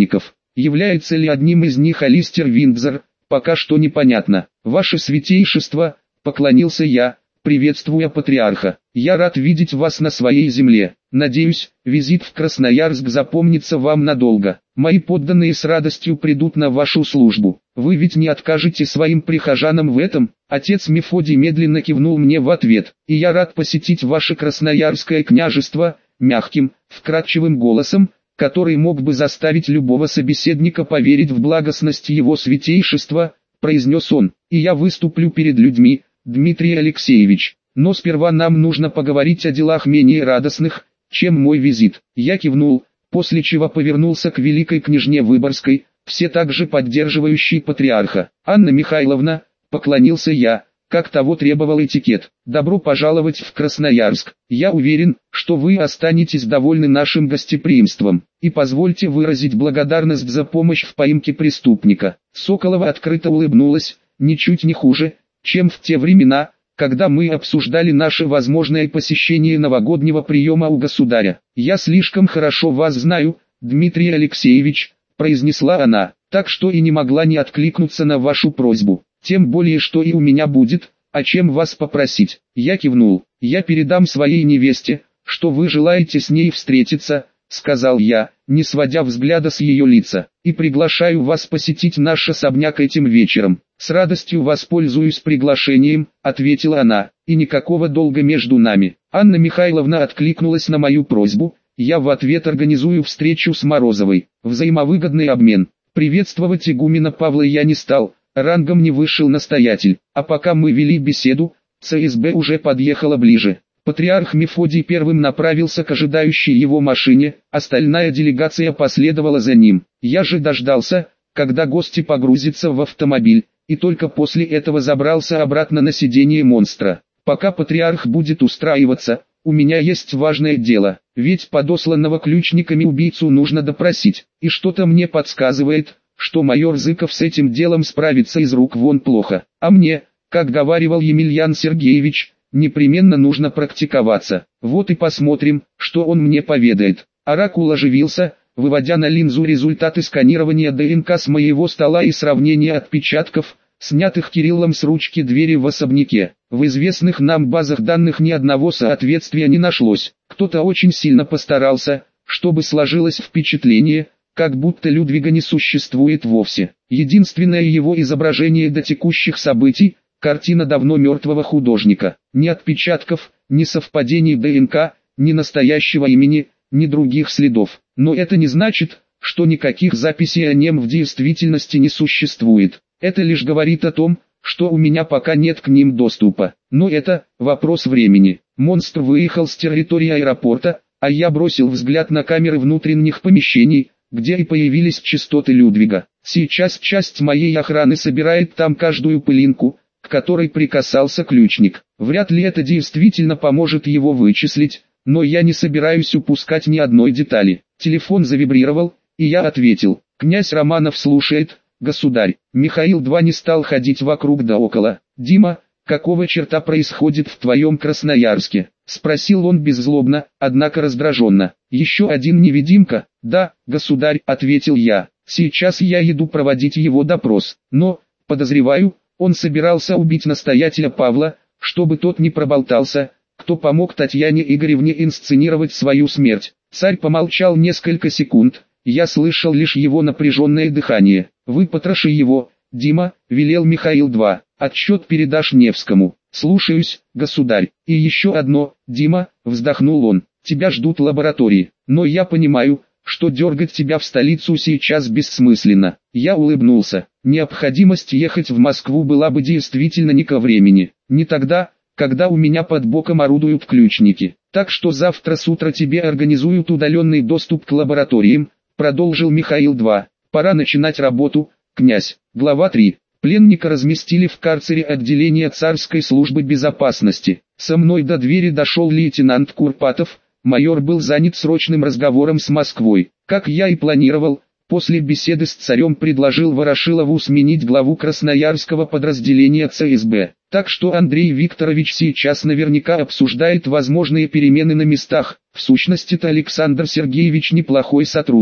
Является ли одним из них Алистер Виндзор, пока что непонятно. Ваше святейшество, поклонился я, приветствуя патриарха. Я рад видеть вас на своей земле. Надеюсь, визит в Красноярск запомнится вам надолго. Мои подданные с радостью придут на вашу службу. Вы ведь не откажете своим прихожанам в этом? Отец Мефодий медленно кивнул мне в ответ. И я рад посетить ваше Красноярское княжество, мягким, вкрадчивым голосом, который мог бы заставить любого собеседника поверить в благостность его святейшества, произнес он. И я выступлю перед людьми, Дмитрий Алексеевич. Но сперва нам нужно поговорить о делах менее радостных, чем мой визит. Я кивнул, после чего повернулся к великой княжне Выборгской, все также поддерживающей патриарха. Анна Михайловна, поклонился я, как того требовал этикет. Добро пожаловать в Красноярск. Я уверен, что вы останетесь довольны нашим гостеприимством. И позвольте выразить благодарность за помощь в поимке преступника. Соколова открыто улыбнулась, ничуть не хуже, чем в те времена, когда мы обсуждали наше возможное посещение новогоднего приема у государя. «Я слишком хорошо вас знаю, Дмитрий Алексеевич», — произнесла она, «так что и не могла не откликнуться на вашу просьбу. Тем более, что и у меня будет, о чем вас попросить». Я кивнул. «Я передам своей невесте, что вы желаете с ней встретиться», — сказал я, не сводя взгляда с ее лица, «и приглашаю вас посетить наш особняк этим вечером». «С радостью воспользуюсь приглашением», — ответила она, «и никакого долга между нами». Анна Михайловна откликнулась на мою просьбу, я в ответ организую встречу с Морозовой. Взаимовыгодный обмен. Приветствовать игумена Павла я не стал, рангом не вышел настоятель, а пока мы вели беседу, ЦСБ уже подъехала ближе. Патриарх Мефодий первым направился к ожидающей его машине, остальная делегация последовала за ним. Я же дождался, когда гости погрузятся в автомобиль, и только после этого забрался обратно на сиденье монстра. Пока патриарх будет устраиваться, у меня есть важное дело, ведь подосланного ключниками убийцу нужно допросить, и что-то мне подсказывает, что майор Зыков с этим делом справится из рук вон плохо, а мне, как говаривал Емельян Сергеевич, непременно нужно практиковаться. Вот и посмотрим, что он мне поведает. Оракул оживился, выводя на линзу результаты сканирования ДНК с моего стола и сравнения отпечатков, снятых Кириллом с ручки двери в особняке. В известных нам базах данных ни одного соответствия не нашлось. Кто-то очень сильно постарался, чтобы сложилось впечатление, как будто Людвига не существует вовсе. Единственное его изображение до текущих событий – картина давно мертвого художника. Ни отпечатков, ни совпадений ДНК, ни настоящего имени, ни других следов. Но это не значит, что никаких записей о нем в действительности не существует. Это лишь говорит о том, что у меня пока нет к ним доступа. Но это вопрос времени. Монстр выехал с территории аэропорта, а я бросил взгляд на камеры внутренних помещений, где и появились частоты Людвига. Сейчас часть моей охраны собирает там каждую пылинку, к которой прикасался ключник. Вряд ли это действительно поможет его вычислить, но я не собираюсь упускать ни одной детали. Телефон завибрировал, и я ответил. «Князь Романов слушает, государь». Михаил-два не стал ходить вокруг да около. «Дима, какого черта происходит в твоем Красноярске?» — спросил он беззлобно, однако раздраженно. «Еще один невидимка?» «Да, государь», — ответил я. «Сейчас я иду проводить его допрос, но, подозреваю, он собирался убить настоятеля Павла, чтобы тот не проболтался, кто помог Татьяне Игоревне инсценировать свою смерть». Царь помолчал несколько секунд, я слышал лишь его напряженное дыхание. «Выпотроши его, Дима», — велел Михаил-два. «Отчет передашь Невскому». «Слушаюсь, государь». «И еще одно, Дима», — вздохнул он. «Тебя ждут лаборатории, но я понимаю, что дергать тебя в столицу сейчас бессмысленно». Я улыбнулся. Необходимость ехать в Москву была бы действительно не ко времени. Не тогда, когда у меня под боком орудуют ключники. «Так что завтра с утра тебе организуют удаленный доступ к лабораториям», — продолжил Михаил-два. «Пора начинать работу, князь». Глава три. Пленника разместили в карцере отделения царской службы безопасности. Со мной до двери дошел лейтенант Курпатов. Майор был занят срочным разговором с Москвой. Как я и планировал, после беседы с царем предложил Ворошилову сменить главу красноярского подразделения ЦСБ. Так что Андрей Викторович сейчас наверняка обсуждает возможные перемены на местах. В сущности-то Александр Сергеевич неплохой сотрудник.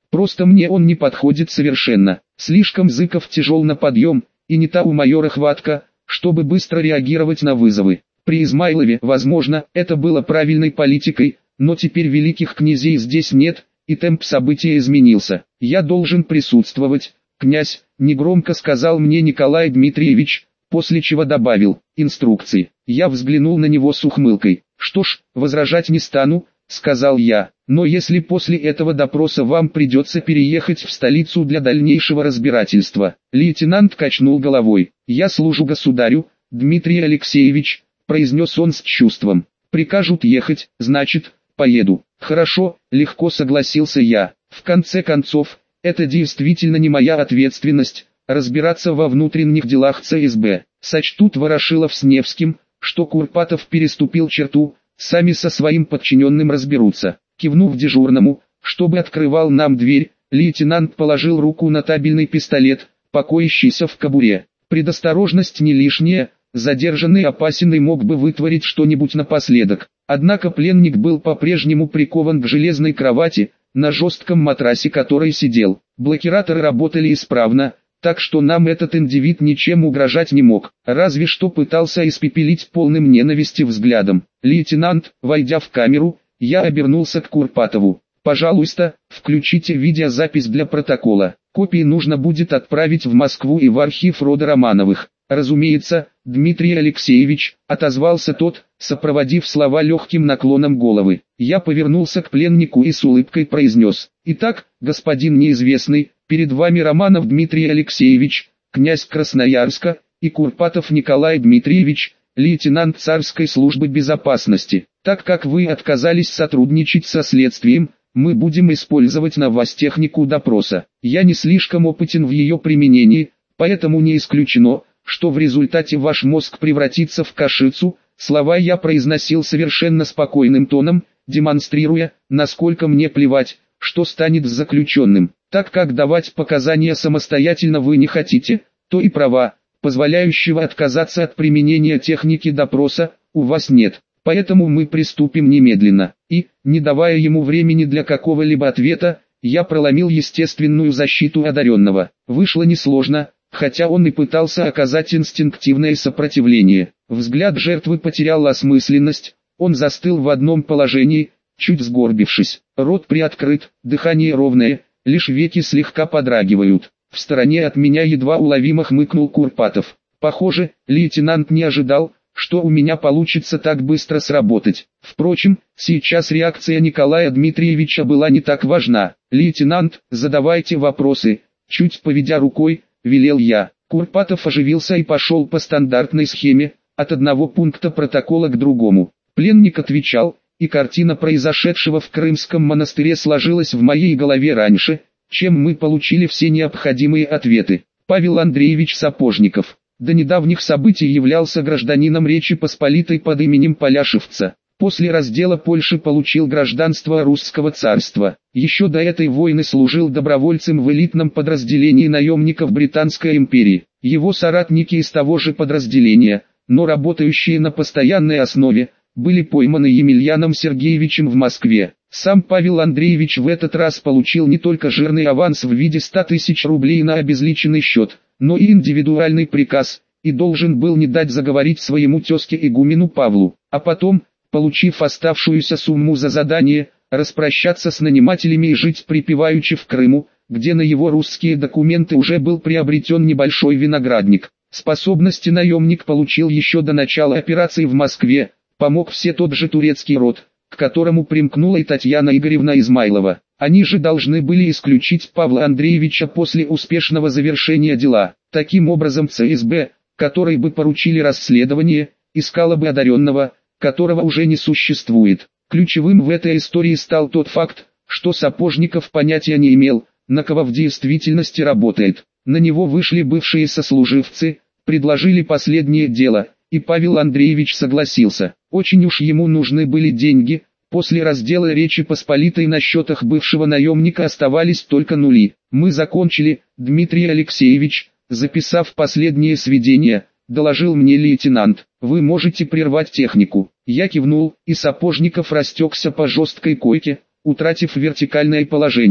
Просто мне он не подходит совершенно. Слишком Зыков тяжел на подъем, и не та у майора хватка, чтобы быстро реагировать на вызовы. При Измайлове, возможно, это было правильной политикой, но теперь великих князей здесь нет, и темп событий изменился. Я должен присутствовать, князь, негромко сказал мне Николай Дмитриевич, после чего добавил: инструкции. Я взглянул на него с ухмылкой. Что ж, возражать не стану, сказал я, но если после этого допроса вам придется переехать в столицу для дальнейшего разбирательства. Лейтенант качнул головой. Я служу государю, Дмитрий Алексеевич, произнес он с чувством. Прикажут ехать, значит, поеду. Хорошо, легко согласился я. В конце концов, это действительно не моя ответственность, разбираться во внутренних делах ЦСБ. Сочтут Ворошилов с Невским, что Курпатов переступил черту, сами со своим подчиненным разберутся. Кивнув дежурному, чтобы открывал нам дверь, лейтенант положил руку на табельный пистолет, покоящийся в кобуре. Предосторожность не лишняя, задержанный опасенный мог бы вытворить что-нибудь напоследок. Однако пленник был по-прежнему прикован к железной кровати, на жестком матрасе которой сидел. Блокираторы работали исправно, так что нам этот индивид ничем угрожать не мог, разве что пытался испепелить полным ненависти взглядом. Лейтенант, войдя в камеру, я обернулся к Курпатову. «Пожалуйста, включите видеозапись для протокола. Копии нужно будет отправить в Москву и в архив рода Романовых». «Разумеется, Дмитрий Алексеевич», — отозвался тот, сопроводив слова легким наклоном головы. Я повернулся к пленнику и с улыбкой произнес: «Итак, господин неизвестный, перед вами Романов Дмитрий Алексеевич, князь Красноярска, и Курпатов Николай Дмитриевич, лейтенант царской службы безопасности. Так как вы отказались сотрудничать со следствием, мы будем использовать на вас технику допроса. Я не слишком опытен в ее применении, поэтому не исключено, что в результате ваш мозг превратится в кашицу». Слова я произносил совершенно спокойным тоном, демонстрируя, насколько мне плевать, что станет с заключенным. Так как давать показания самостоятельно вы не хотите, то и права, позволяющего отказаться от применения техники допроса, у вас нет. Поэтому мы приступим немедленно. И, не давая ему времени для какого-либо ответа, я проломил естественную защиту одаренного. Вышло несложно, хотя он и пытался оказать инстинктивное сопротивление. Взгляд жертвы потерял осмысленность, он застыл в одном положении, чуть сгорбившись. Рот приоткрыт, дыхание ровное, лишь веки слегка подрагивают. В стороне от меня едва уловимо хмыкнул Курпатов. Похоже, лейтенант не ожидал, что у меня получится так быстро сработать. Впрочем, сейчас реакция Николая Дмитриевича была не так важна. «Лейтенант, задавайте вопросы», чуть поведя рукой, велел я. Курпатов оживился и пошел по стандартной схеме, от одного пункта протокола к другому. Пленник отвечал, и картина произошедшего в Крымском монастыре сложилась в моей голове раньше, чем мы получили все необходимые ответы. Павел Андреевич Сапожников до недавних событий являлся гражданином Речи Посполитой под именем Поляшевца. После раздела Польши получил гражданство Русского царства. Еще до этой войны служил добровольцем в элитном подразделении наемников Британской империи. Его соратники из того же подразделения, но работающие на постоянной основе, были пойманы Емельяном Сергеевичем в Москве. Сам Павел Андреевич в этот раз получил не только жирный аванс в виде ста тысяч рублей на обезличенный счет, но и индивидуальный приказ, и должен был не дать заговорить своему тезке игумену Павлу, а потом, получив оставшуюся сумму за задание, распрощаться с нанимателями и жить припеваючи в Крыму, где на его русские документы уже был приобретен небольшой виноградник. Способности наемник получил еще до начала операции в Москве, помог все тот же турецкий род, к которому примкнула и Татьяна Игоревна Измайлова. Они же должны были исключить Павла Андреевича после успешного завершения дела. Таким образом ЦСБ, которой бы поручили расследование, искала бы одаренного, которого уже не существует. Ключевым в этой истории стал тот факт, что Сапожников понятия не имел, на кого в действительности работает. На него вышли бывшие сослуживцы, предложили последнее дело, и Павел Андреевич согласился. Очень уж ему нужны были деньги, после раздела Речи Посполитой на счетах бывшего наемника оставались только нули. «Мы закончили, Дмитрий Алексеевич», записав последние сведения, доложил мне лейтенант. «Вы можете прервать технику». Я кивнул, и Сапожников растекся по жесткой койке, утратив вертикальное положение.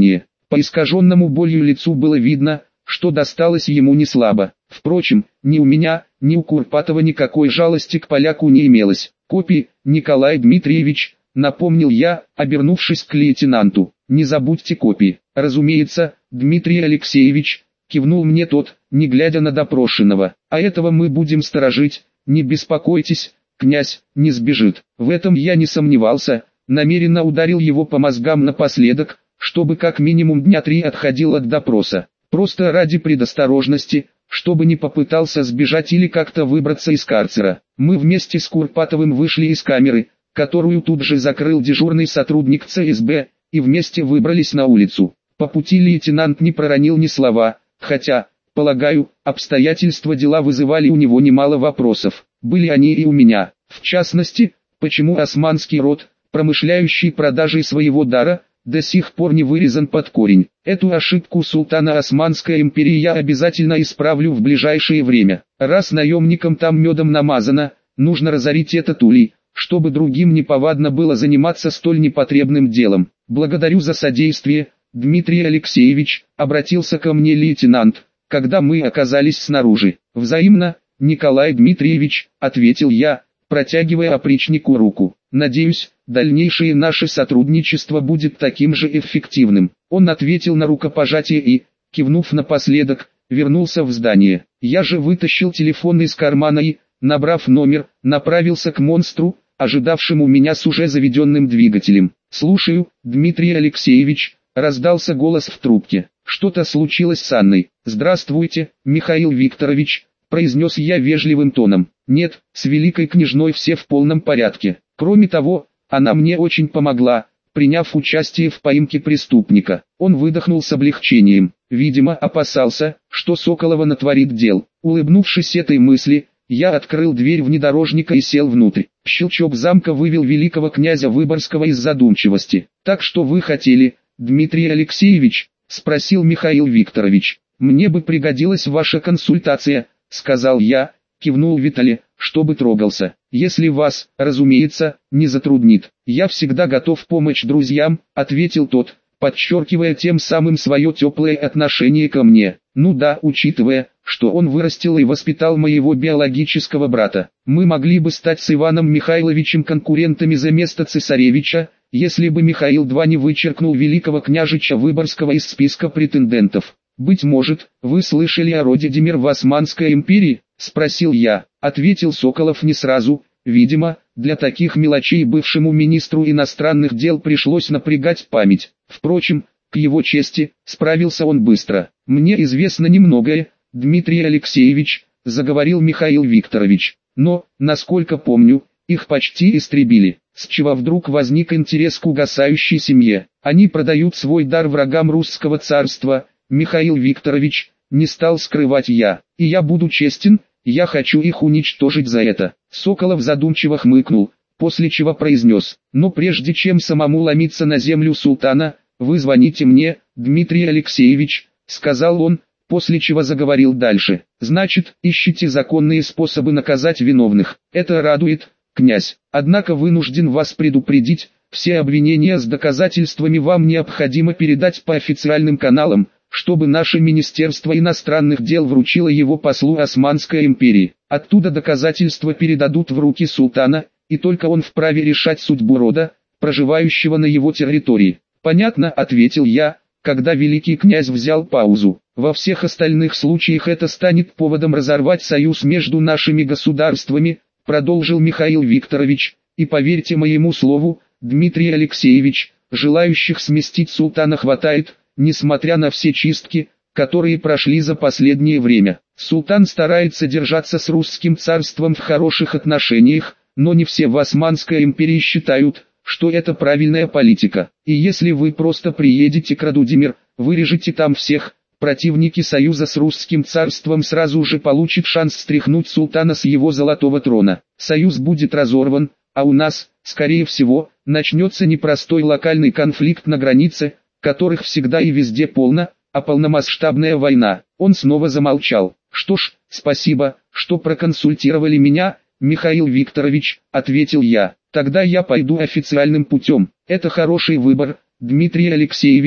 По искаженному болью лицу было видно, что досталось ему не слабо. Впрочем, ни у меня, ни у Курпатова никакой жалости к поляку не имелось. «Копии, Николай Дмитриевич», — напомнил я, обернувшись к лейтенанту. «Не забудьте копии». «Разумеется, Дмитрий Алексеевич», — кивнул мне тот, не глядя на допрошенного. «А этого мы будем сторожить, не беспокойтесь, князь не сбежит». В этом я не сомневался, намеренно ударил его по мозгам напоследок, чтобы как минимум дня три отходил от допроса. Просто ради предосторожности, чтобы не попытался сбежать или как-то выбраться из карцера. Мы вместе с Курпатовым вышли из камеры, которую тут же закрыл дежурный сотрудник ЦСБ, и вместе выбрались на улицу. По пути лейтенант не проронил ни слова, хотя, полагаю, обстоятельства дела вызывали у него немало вопросов. Были они и у меня. В частности, почему османский род, промышляющий продажей своего дара, до сих пор не вырезан под корень. Эту ошибку султана Османской империи я обязательно исправлю в ближайшее время. Раз наемникам там медом намазано, нужно разорить этот улей, чтобы другим неповадно было заниматься столь непотребным делом. «Благодарю за содействие, Дмитрий Алексеевич», — обратился ко мне лейтенант, когда мы оказались снаружи. «Взаимно, Николай Дмитриевич», — ответил я, протягивая опричнику руку. «Надеюсь, дальнейшее наше сотрудничество будет таким же эффективным». Он ответил на рукопожатие и, кивнув напоследок, вернулся в здание. Я же вытащил телефон из кармана и, набрав номер, направился к монстру, ожидавшему меня с уже заведенным двигателем. «Слушаю, Дмитрий Алексеевич», — раздался голос в трубке. «Что-то случилось с Анной?» «Здравствуйте, Михаил Викторович», — произнес я вежливым тоном. «Нет, с великой княжной все в полном порядке. Кроме того, она мне очень помогла, приняв участие в поимке преступника». Он выдохнул с облегчением. Видимо, опасался, что Соколова натворит дел. Улыбнувшись этой мысли, я открыл дверь внедорожника и сел внутрь. Щелчок замка вывел великого князя Выборгского из задумчивости. «Так что вы хотели, Дмитрий Алексеевич?» — спросил Михаил Викторович. «Мне бы пригодилась ваша консультация», — сказал я, кивнул Витале, чтобы трогался. «Если вас, разумеется, не затруднит. Я всегда готов помочь друзьям», — ответил тот, подчеркивая тем самым свое теплое отношение ко мне. «Ну да, учитывая, что он вырастил и воспитал моего биологического брата. Мы могли бы стать с Иваном Михайловичем конкурентами за место цесаревича, если бы Михаил два не вычеркнул великого княжича Выборгского из списка претендентов. Быть может, вы слышали о роде Демир в Османской империи?» — спросил я. Ответил Соколов не сразу. Видимо, для таких мелочей бывшему министру иностранных дел пришлось напрягать память. Впрочем, к его чести, справился он быстро. «Мне известно немногое, Дмитрий Алексеевич», — заговорил Михаил Викторович. «Но, насколько помню, их почти истребили. С чего вдруг возник интерес к угасающей семье? Они продают свой дар врагам русского царства, Михаил Викторович», — не стал скрывать я. «И я буду честен, я хочу их уничтожить за это». Соколов задумчиво хмыкнул, после чего произнес: «Но прежде чем самому ломиться на землю султана, вы звоните мне, Дмитрий Алексеевич», — сказал он, после чего заговорил дальше. «Значит, ищите законные способы наказать виновных. Это радует, князь. Однако вынужден вас предупредить, все обвинения с доказательствами вам необходимо передать по официальным каналам, чтобы наше Министерство иностранных дел вручило его послу Османской империи. Оттуда доказательства передадут в руки султана, и только он вправе решать судьбу рода, проживающего на его территории». «Понятно», — ответил я, когда великий князь взял паузу. «Во всех остальных случаях это станет поводом разорвать союз между нашими государствами», — продолжил Михаил Викторович. «И поверьте моему слову, Дмитрий Алексеевич, желающих сместить султана хватает, несмотря на все чистки, которые прошли за последнее время. Султан старается держаться с русским царством в хороших отношениях, но не все в Османской империи считают, что это правильная политика. И если вы просто приедете к роду Демир, вырежете там всех, противники союза с русским царством сразу же получат шанс стряхнуть султана с его золотого трона. Союз будет разорван, а у нас, скорее всего, начнется непростой локальный конфликт на границе, которых всегда и везде полно, а полномасштабная война». Он снова замолчал. «Что ж, спасибо, что проконсультировали меня, Михаил Викторович», — ответил я. «Тогда я пойду официальным путем». «Это хороший выбор, Дмитрий Алексеевич»,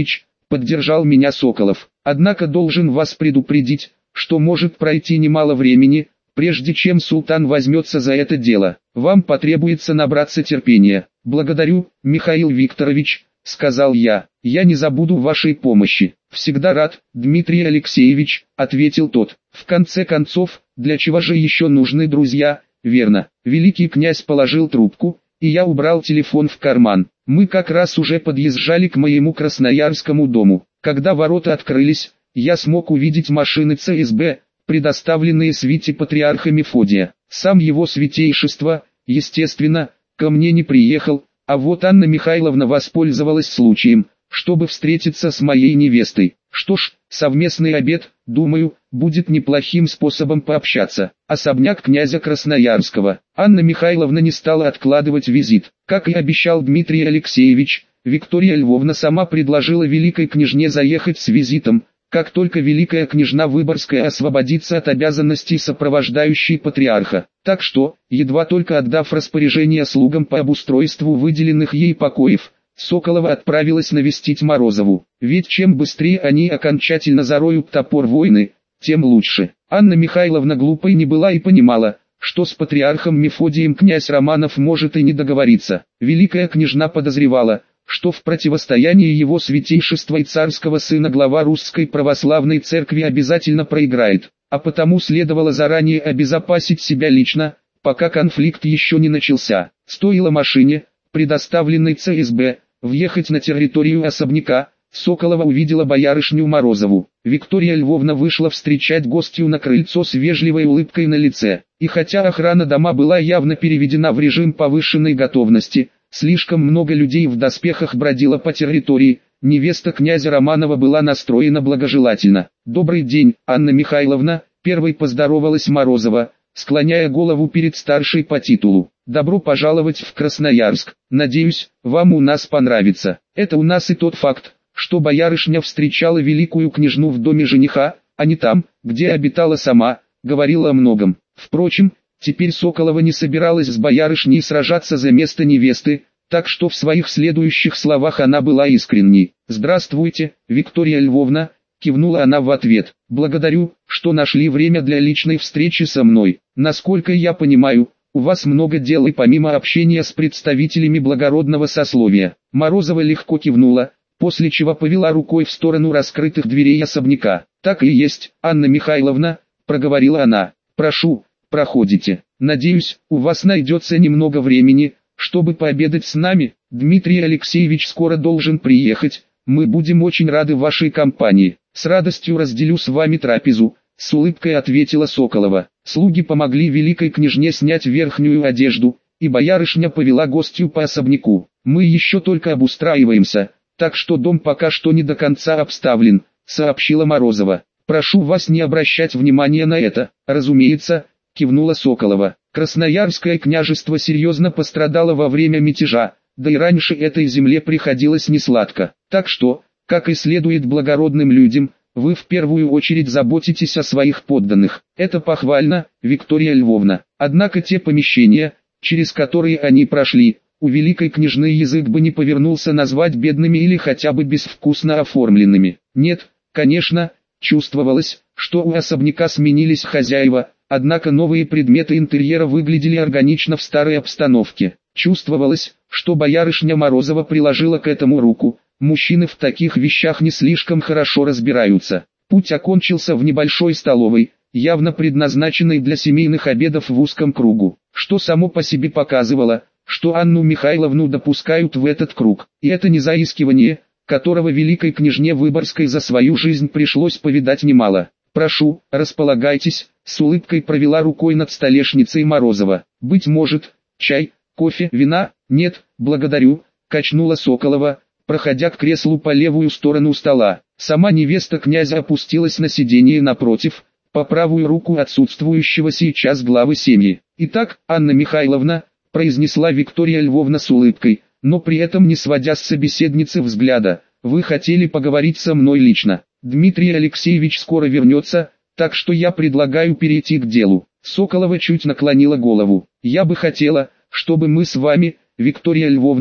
поддержал меня Соколов. Однако должен вас предупредить, что может пройти немало времени, прежде чем султан возьмется за это дело. Вам потребуется набраться терпения. Благодарю, Михаил Викторович, сказал я. Я не забуду вашей помощи. Всегда рад, Дмитрий Алексеевич, ответил тот. В конце концов, для чего же еще нужны друзья? Верно. Великий князь положил трубку, и я убрал телефон в карман. Мы как раз уже подъезжали к моему красноярскому дому. Когда ворота открылись, я смог увидеть машины ЦСБ, предоставленные свите патриарха Мефодия. Сам его святейшество, естественно, ко мне не приехал, а вот Анна Михайловна воспользовалась случаем, чтобы встретиться с моей невестой. Что ж, совместный обед, думаю, будет неплохим способом пообщаться. Особняк князя Красноярского. Анна Михайловна не стала откладывать визит. Как и обещал Дмитрий Алексеевич, Виктория Львовна сама предложила великой княжне заехать с визитом, как только великая княжна Выборгская освободится от обязанностей сопровождающей патриарха. Так что, едва только отдав распоряжение слугам по обустройству выделенных ей покоев, Соколова отправилась навестить Морозову. Ведь чем быстрее они окончательно зароют топор войны, тем лучше. Анна Михайловна глупой не была и понимала, что с патриархом Мефодием князь Романов может и не договориться. Великая княжна подозревала, что в противостоянии его святейшества и царского сына глава русской православной церкви обязательно проиграет, а потому следовало заранее обезопасить себя лично, пока конфликт еще не начался. Стоило машине, предоставленной ЦСБ, въехать на территорию особняка, Соколова увидела боярышню Морозову. Виктория Львовна вышла встречать гостью на крыльцо с вежливой улыбкой на лице, и хотя охрана дома была явно переведена в режим повышенной готовности, слишком много людей в доспехах бродило по территории, невеста князя Романова была настроена благожелательно. «Добрый день, Анна Михайловна», первой поздоровалась Морозова, склоняя голову перед старшей по титулу. «Добро пожаловать в Красноярск, надеюсь, вам у нас понравится. Это у нас и тот факт, что боярышня встречала великую княжну в доме жениха, а не там, где обитала сама, говорила о многом. Впрочем, теперь Соколова не собиралась с боярышней сражаться за место невесты, так что в своих следующих словах она была искренней. «Здравствуйте, Виктория Львовна», кивнула она в ответ. «Благодарю, что нашли время для личной встречи со мной. Насколько я понимаю, у вас много дел и помимо общения с представителями благородного сословия». Морозова легко кивнула, после чего повела рукой в сторону раскрытых дверей особняка. «Так и есть, Анна Михайловна», проговорила она. «Прошу, проходите. Надеюсь, у вас найдется немного времени, чтобы пообедать с нами. Дмитрий Алексеевич скоро должен приехать, мы будем очень рады вашей компании. С радостью разделю с вами трапезу», с улыбкой ответила Соколова. Слуги помогли великой княжне снять верхнюю одежду, и боярышня повела гостью по особняку. «Мы еще только обустраиваемся, так что дом пока что не до конца обставлен», сообщила Морозова. «Прошу вас не обращать внимания на это». «Разумеется», кивнула Соколова. «Красноярское княжество серьезно пострадало во время мятежа, да и раньше этой земле приходилось несладко. Так что, как и следует благородным людям, вы в первую очередь заботитесь о своих подданных. Это похвально, Виктория Львовна. Однако те помещения, через которые они прошли, у великой княжны язык бы не повернулся назвать бедными или хотя бы безвкусно оформленными. Нет, конечно, чувствовалось, что у особняка сменились хозяева, однако новые предметы интерьера выглядели органично в старой обстановке. Чувствовалось, что боярышня Морозова приложила к этому руку. Мужчины в таких вещах не слишком хорошо разбираются. Путь окончился в небольшой столовой, явно предназначенной для семейных обедов в узком кругу, что само по себе показывало, что Анну Михайловну допускают в этот круг. И это не заискивание, которого великой княжне Выборгской за свою жизнь пришлось повидать немало. «Прошу, располагайтесь», с улыбкой провела рукой над столешницей Морозова. «Быть может, чай, кофе, вина?» «Нет, благодарю», качнула Соколова, проходя к креслу по левую сторону стола. Сама невеста князя опустилась на сиденье напротив, по правую руку отсутствующего сейчас главы семьи. «Итак, Анна Михайловна», произнесла Виктория Львовна с улыбкой, но при этом не сводя с собеседницы взгляда, «вы хотели поговорить со мной лично. Дмитрий Алексеевич скоро вернется, так что я предлагаю перейти к делу». Соколова чуть наклонила голову. «Я бы хотела, чтобы мы с вами, Виктория Львовна,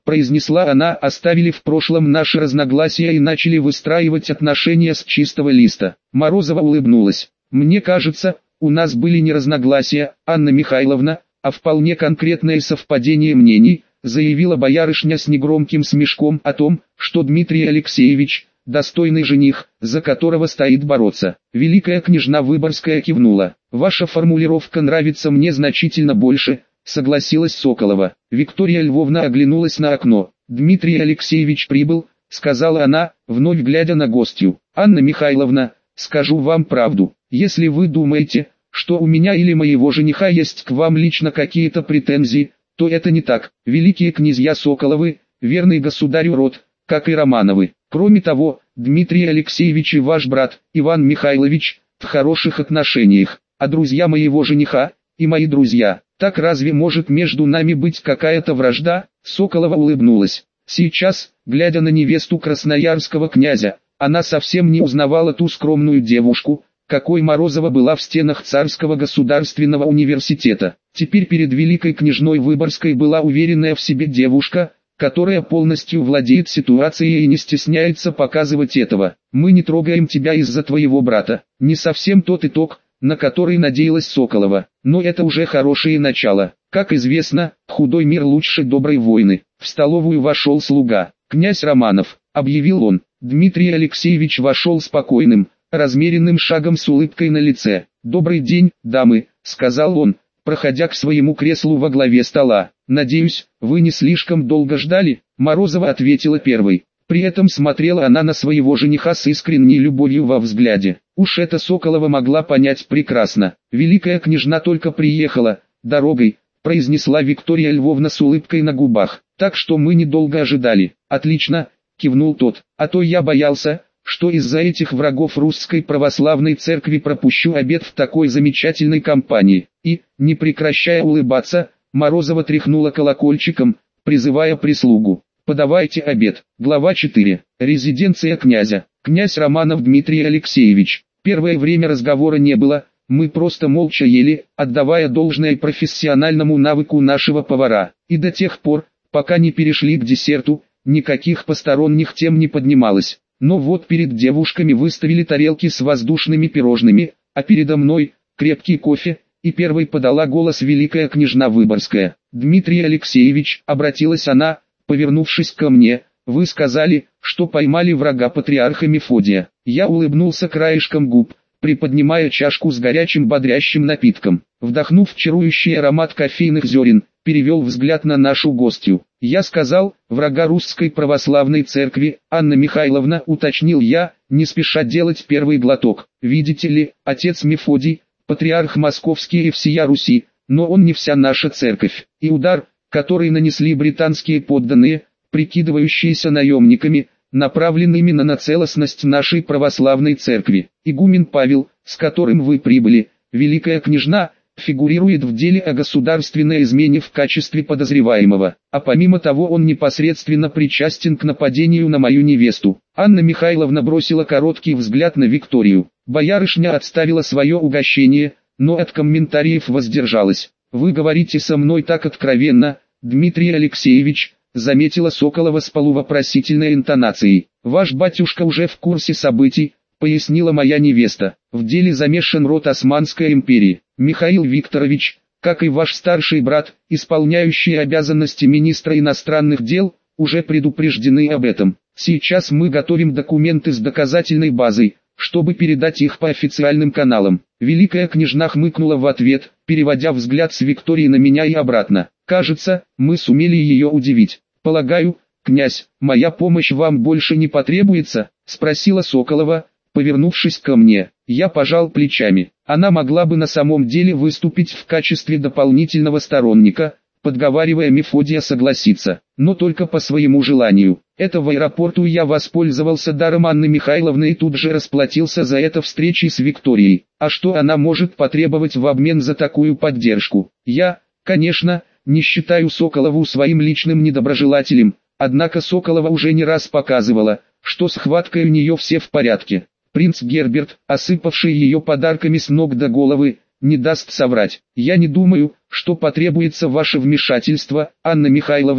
произнесла она, оставили в прошлом наши разногласия и начали выстраивать отношения с чистого листа. Морозова улыбнулась. Мне кажется, у нас были не разногласия, Анна Михайловна, а вполне конкретное совпадение мнений, заявила боярышня с негромким смешком о том, что Дмитрий Алексеевич – достойный жених, за которого стоит бороться. Великая княжна Выборгская кивнула. Ваша формулировка нравится мне значительно больше, согласилась Соколова. Виктория Львовна оглянулась на окно. Дмитрий Алексеевич прибыл, сказала она, вновь глядя на гостью. Анна Михайловна, скажу вам правду, если вы думаете, что у меня или моего жениха есть к вам лично какие-то претензии, то это не так. Великие князья Соколовы, верный государю род, как и Романовы. Кроме того, Дмитрий Алексеевич и ваш брат, Иван Михайлович, в хороших отношениях, а друзья моего жениха, и мои друзья, так разве может между нами быть какая-то вражда? Соколова улыбнулась. Сейчас, глядя на невесту красноярского князя, она совсем не узнавала ту скромную девушку, какой Морозова была в стенах Царского государственного университета. Теперь перед великой княжной Выборгской была уверенная в себе девушка, которая полностью владеет ситуацией и не стесняется показывать этого. Мы не трогаем тебя из-за твоего брата. Не совсем тот итог, на который надеялась Соколова, но это уже хорошее начало. Как известно, худой мир лучше доброй войны. В столовую вошел слуга. «Князь Романов», — объявил он. Дмитрий Алексеевич вошел спокойным, размеренным шагом с улыбкой на лице. «Добрый день, дамы», — сказал он, проходя к своему креслу во главе стола. «Надеюсь, вы не слишком долго ждали?» Морозова ответила первой. При этом смотрела она на своего жениха с искренней любовью во взгляде. Уж это Соколова могла понять прекрасно. «Великая княжна только приехала, дорогой», — произнесла Виктория Львовна с улыбкой на губах. «Так что мы недолго ожидали». «Отлично», — кивнул тот. «А то я боялся, что из-за этих врагов русской православной церкви пропущу обед в такой замечательной компании». И, не прекращая улыбаться, Морозова тряхнула колокольчиком, призывая прислугу. «Подавайте обед». Глава четыре. Резиденция князя. Князь Романов Дмитрий Алексеевич. Первое время разговора не было, мы просто молча ели, отдавая должное профессиональному навыку нашего повара. И до тех пор, пока не перешли к десерту, никаких посторонних тем не поднималось. Но вот перед девушками выставили тарелки с воздушными пирожными, а передо мной крепкий кофе, и первой подала голос великая княжна Выборгская. «Дмитрий Алексеевич», — обратилась она, повернувшись ко мне, — «вы сказали, что поймали врага патриарха Мефодия». Я улыбнулся краешком губ, приподнимая чашку с горячим бодрящим напитком. Вдохнув чарующий аромат кофейных зерен, перевел взгляд на нашу гостью. «Я сказал, врага русской православной церкви, Анна Михайловна», — уточнил я, не спеша делать первый глоток. «Видите ли, отец Мефодий, патриарх московский и всея Руси, но он не вся наша церковь. И удар, который нанесли британские подданные, прикидывающиеся наемниками, направлен именно на целостность нашей православной церкви. Игумен Павел, с которым вы прибыли, великая княжна, фигурирует в деле о государственной измене в качестве подозреваемого, а помимо того он непосредственно причастен к нападению на мою невесту». Анна Михайловна бросила короткий взгляд на Викторию. Боярышня отставила свое угощение, но от комментариев воздержалась. «Вы говорите со мной так откровенно, Дмитрий Алексеевич», — заметила Соколова с полувопросительной интонацией. «Ваш батюшка уже в курсе событий», — пояснила моя невеста. «В деле замешан род Османской империи. Михаил Викторович, как и ваш старший брат, исполняющий обязанности министра иностранных дел, уже предупреждены об этом. Сейчас мы готовим документы с доказательной базой, чтобы передать их по официальным каналам». Великая княжна хмыкнула в ответ, переводя взгляд с Виктории на меня и обратно. «Кажется, мы сумели ее удивить. Полагаю, князь, моя помощь вам больше не потребуется?» — спросила Соколова, повернувшись ко мне. Я пожал плечами. Она могла бы на самом деле выступить в качестве дополнительного сторонника, подговаривая Мефодия согласиться, но только по своему желанию. Это в аэропорту я воспользовался даром Анны Михайловны и тут же расплатился за это встречей с Викторией. А что она может потребовать в обмен за такую поддержку? Я, конечно, не считаю Соколову своим личным недоброжелателем, однако Соколова уже не раз показывала, что с хваткой у нее все в порядке. Принц Герберт, осыпавший ее подарками с ног до головы, не даст соврать. «Я не думаю, что потребуется ваше вмешательство, Анна Михайловна»,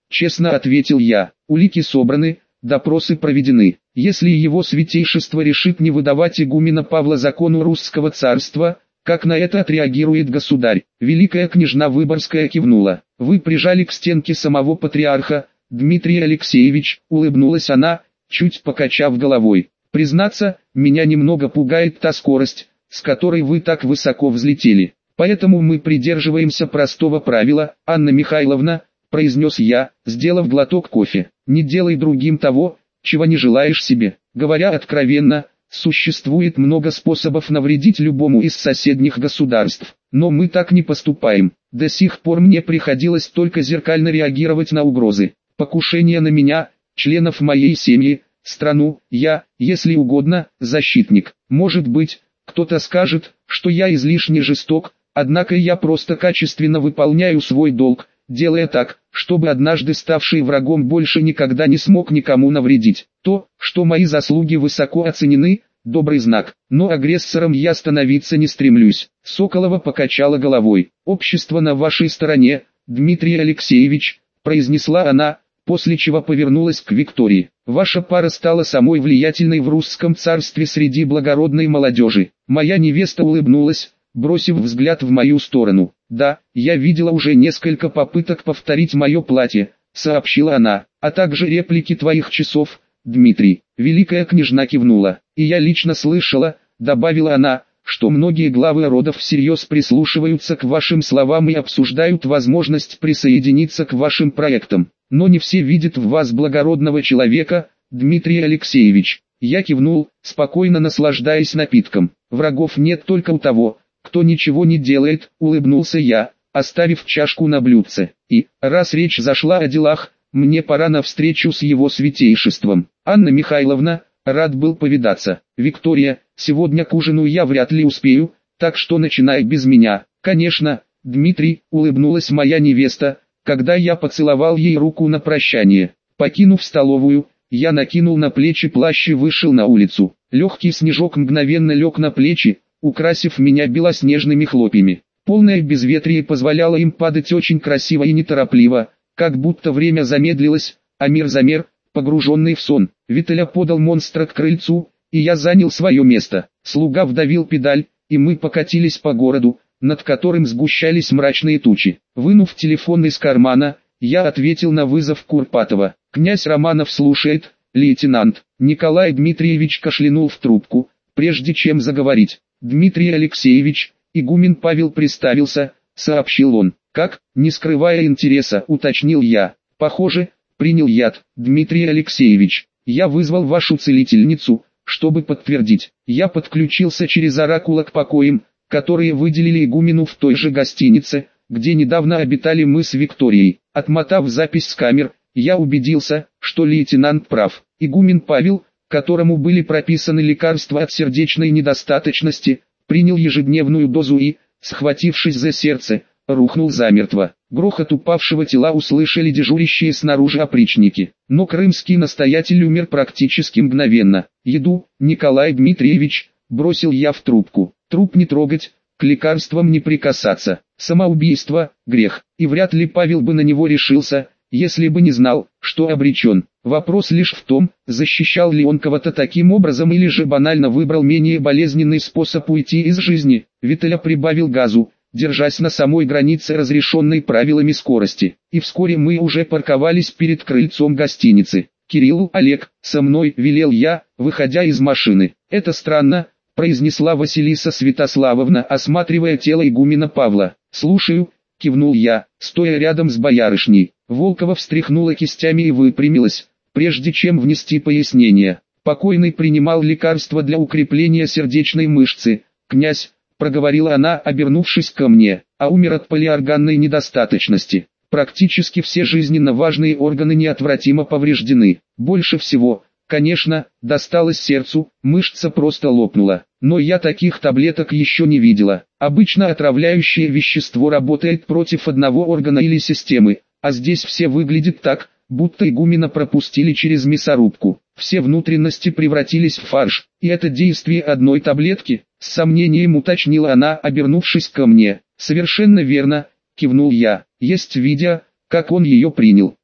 честно ответил я. Улики собраны, допросы проведены. Если его святейшество решит не выдавать игумена Павла закону русского царства, как на это отреагирует государь? Великая княжна Выборгская кивнула. Вы прижали к стенке самого патриарха, Дмитрий Алексеевич, улыбнулась она, чуть покачав головой. Признаться, меня немного пугает та скорость, с которой вы так высоко взлетели. Поэтому мы придерживаемся простого правила, Анна Михайловна, произнес я, сделав глоток кофе. Не делай другим того, чего не желаешь себе. Говоря откровенно, существует много способов навредить любому из соседних государств, но мы так не поступаем. До сих пор мне приходилось только зеркально реагировать на угрозы, покушения на меня, членов моей семьи, страну. Я, если угодно, защитник. Может быть, кто-то скажет, что я излишне жесток, однако я просто качественно выполняю свой долг, делая так, чтобы однажды ставший врагом больше никогда не смог никому навредить. То, что мои заслуги высоко оценены, добрый знак, но агрессором я становиться не стремлюсь. Соколова покачала головой. Общество на вашей стороне, Дмитрий Алексеевич, произнесла она, после чего повернулась к Виктории. Ваша пара стала самой влиятельной в русском царстве среди благородной молодежи. Моя невеста улыбнулась, бросив взгляд в мою сторону. «Да, я видела уже несколько попыток повторить мое платье», — сообщила она, «а также реплики твоих часов, Дмитрий». Великая княжна кивнула. «И я лично слышала», — добавила она, «что многие главы родов всерьез прислушиваются к вашим словам и обсуждают возможность присоединиться к вашим проектам. Но не все видят в вас благородного человека, Дмитрий Алексеевич». Я кивнул, спокойно наслаждаясь напитком. «Врагов нет только у того, кто ничего не делает», — улыбнулся я, оставив чашку на блюдце. «И, раз речь зашла о делах, мне пора на встречу с его святейшеством. Анна Михайловна, рад был повидаться. Виктория, сегодня к ужину я вряд ли успею, так что начинай без меня». «Конечно, Дмитрий», — улыбнулась моя невеста, когда я поцеловал ей руку на прощание. Покинув столовую, я накинул на плечи плащ и вышел на улицу. Легкий снежок мгновенно лег на плечи, украсив меня белоснежными хлопьями. Полное безветрие позволяло им падать очень красиво и неторопливо, как будто время замедлилось, а мир замер, погруженный в сон. Виталя подал монстра к крыльцу, и я занял свое место. Слуга вдавил педаль, и мы покатились по городу, над которым сгущались мрачные тучи. Вынув телефон из кармана, я ответил на вызов Курпатова. «Князь Романов слушает, лейтенант». Николай Дмитриевич кашлянул в трубку, прежде чем заговорить. «Дмитрий Алексеевич», игумен Павел представился, сообщил он. «Как?» — не скрывая интереса, уточнил я. «Похоже, принял яд, Дмитрий Алексеевич. Я вызвал вашу целительницу, чтобы подтвердить. Я подключился через оракула к покоям, которые выделили игумену в той же гостинице, где недавно обитали мы с Викторией. Отмотав запись с камер, я убедился, что лейтенант прав. Игумен Павел, которому были прописаны лекарства от сердечной недостаточности, принял ежедневную дозу и, схватившись за сердце, рухнул замертво. Грохот упавшего тела услышали дежурящие снаружи опричники. Но крымский настоятель умер практически мгновенно. «Еду, Николай Дмитриевич», бросил я в трубку. «Труп не трогать, к лекарствам не прикасаться. Самоубийство – грех, и вряд ли Павел бы на него решился, если бы не знал, что обречен. Вопрос лишь в том, защищал ли он кого-то таким образом или же банально выбрал менее болезненный способ уйти из жизни». Виталя прибавил газу, держась на самой границе разрешенной правилами скорости. И вскоре мы уже парковались перед крыльцом гостиницы. «Кирилл, Олег, со мной», — велел я, выходя из машины. «Это странно», — произнесла Василиса Святославовна, осматривая тело игумена Павла. «Слушаю», — кивнул я, стоя рядом с боярышней. Волкова встряхнула кистями и выпрямилась, прежде чем внести пояснение. «Покойный принимал лекарства для укрепления сердечной мышцы, князь», — проговорила она, обернувшись ко мне, «а умер от полиорганной недостаточности. Практически все жизненно важные органы неотвратимо повреждены. Больше всего, конечно, досталось сердцу, мышца просто лопнула. Но я таких таблеток еще не видела. Обычно отравляющее вещество работает против одного органа или системы, а здесь все выглядит так, будто игумена пропустили через мясорубку. Все внутренности превратились в фарш, и это действие одной таблетки», — с сомнением уточнила она, обернувшись ко мне. «Совершенно верно», — кивнул я. «Есть видео, как он ее принял.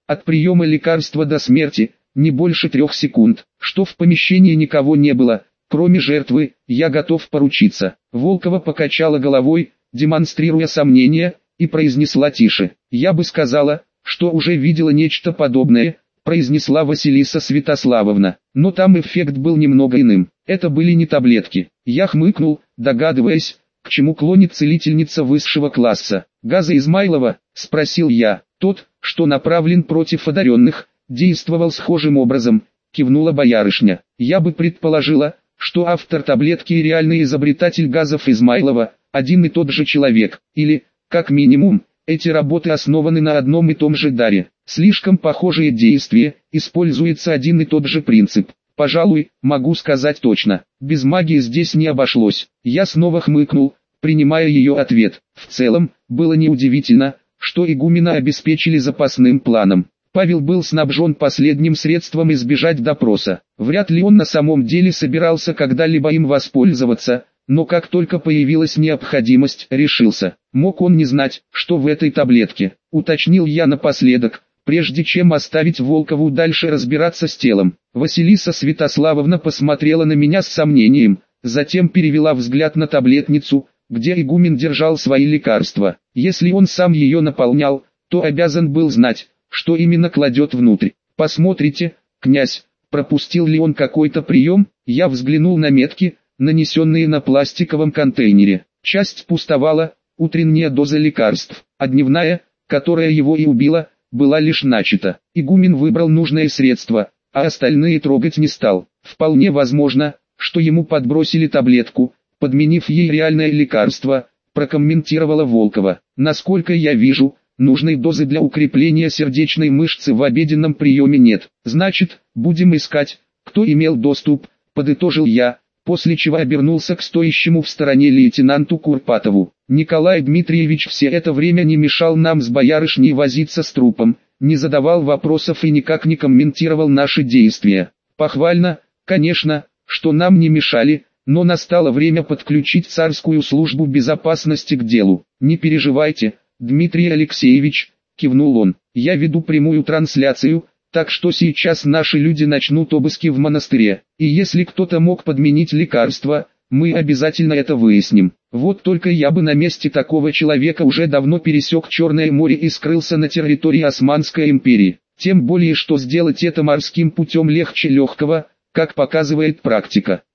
От приема лекарства до смерти, не больше трех секунд. Что в помещении никого не было, кроме жертвы, я готов поручиться. Волкова покачала головой, демонстрируя сомнение, и произнесла тише. Я бы сказала, что уже видела нечто подобное, произнесла Василиса Святославовна. Но там эффект был немного иным. Это были не таблетки. Я хмыкнул, догадываясь, к чему клонит целительница высшего класса. «Газа Измайлова?» – спросил я. «Тот, что направлен против одаренных, действовал схожим образом», – кивнула боярышня. «Я бы предположила, что автор таблетки и реальный изобретатель газов Измайлова – один и тот же человек. Или, как минимум, эти работы основаны на одном и том же даре. Слишком похожие действия, используется один и тот же принцип. Пожалуй, могу сказать точно, без магии здесь не обошлось». Я снова хмыкнул, принимая ее ответ. В целом, было неудивительно, что игумена обеспечили запасным планом. Павел был снабжен последним средством избежать допроса. Вряд ли он на самом деле собирался когда-либо им воспользоваться, но как только появилась необходимость, решился. Мог он не знать, что в этой таблетке, уточнил я напоследок, прежде чем оставить Волкову дальше разбираться с телом. Василиса Святославовна посмотрела на меня с сомнением, затем перевела взгляд на таблетницу, где игумен держал свои лекарства. Если он сам ее наполнял, то обязан был знать, что именно кладет внутрь. «Посмотрите, князь, пропустил ли он какой-то прием?» Я взглянул на метки, нанесенные на пластиковом контейнере. Часть пустовала, утренняя доза лекарств, а дневная, которая его и убила, была лишь начата. Игумен выбрал нужное средство, а остальные трогать не стал. Вполне возможно, что ему подбросили таблетку, подменив ей реальное лекарство, прокомментировала Волкова. Насколько я вижу, нужной дозы для укрепления сердечной мышцы в обеденном приеме нет. Значит, будем искать, кто имел доступ, подытожил я, после чего обернулся к стоящему в стороне лейтенанту Курпатову. Николай Дмитриевич все это время не мешал нам с боярышней возиться с трупом, не задавал вопросов и никак не комментировал наши действия. Похвально, конечно, что нам не мешали, но настало время подключить царскую службу безопасности к делу. «Не переживайте, Дмитрий Алексеевич», — кивнул он, — «я веду прямую трансляцию, так что сейчас наши люди начнут обыски в монастыре, и если кто-то мог подменить лекарство, мы обязательно это выясним. Вот только я бы на месте такого человека уже давно пересек Черное море и скрылся на территории Османской империи. Тем более, что сделать это морским путем легче легкого, как показывает практика.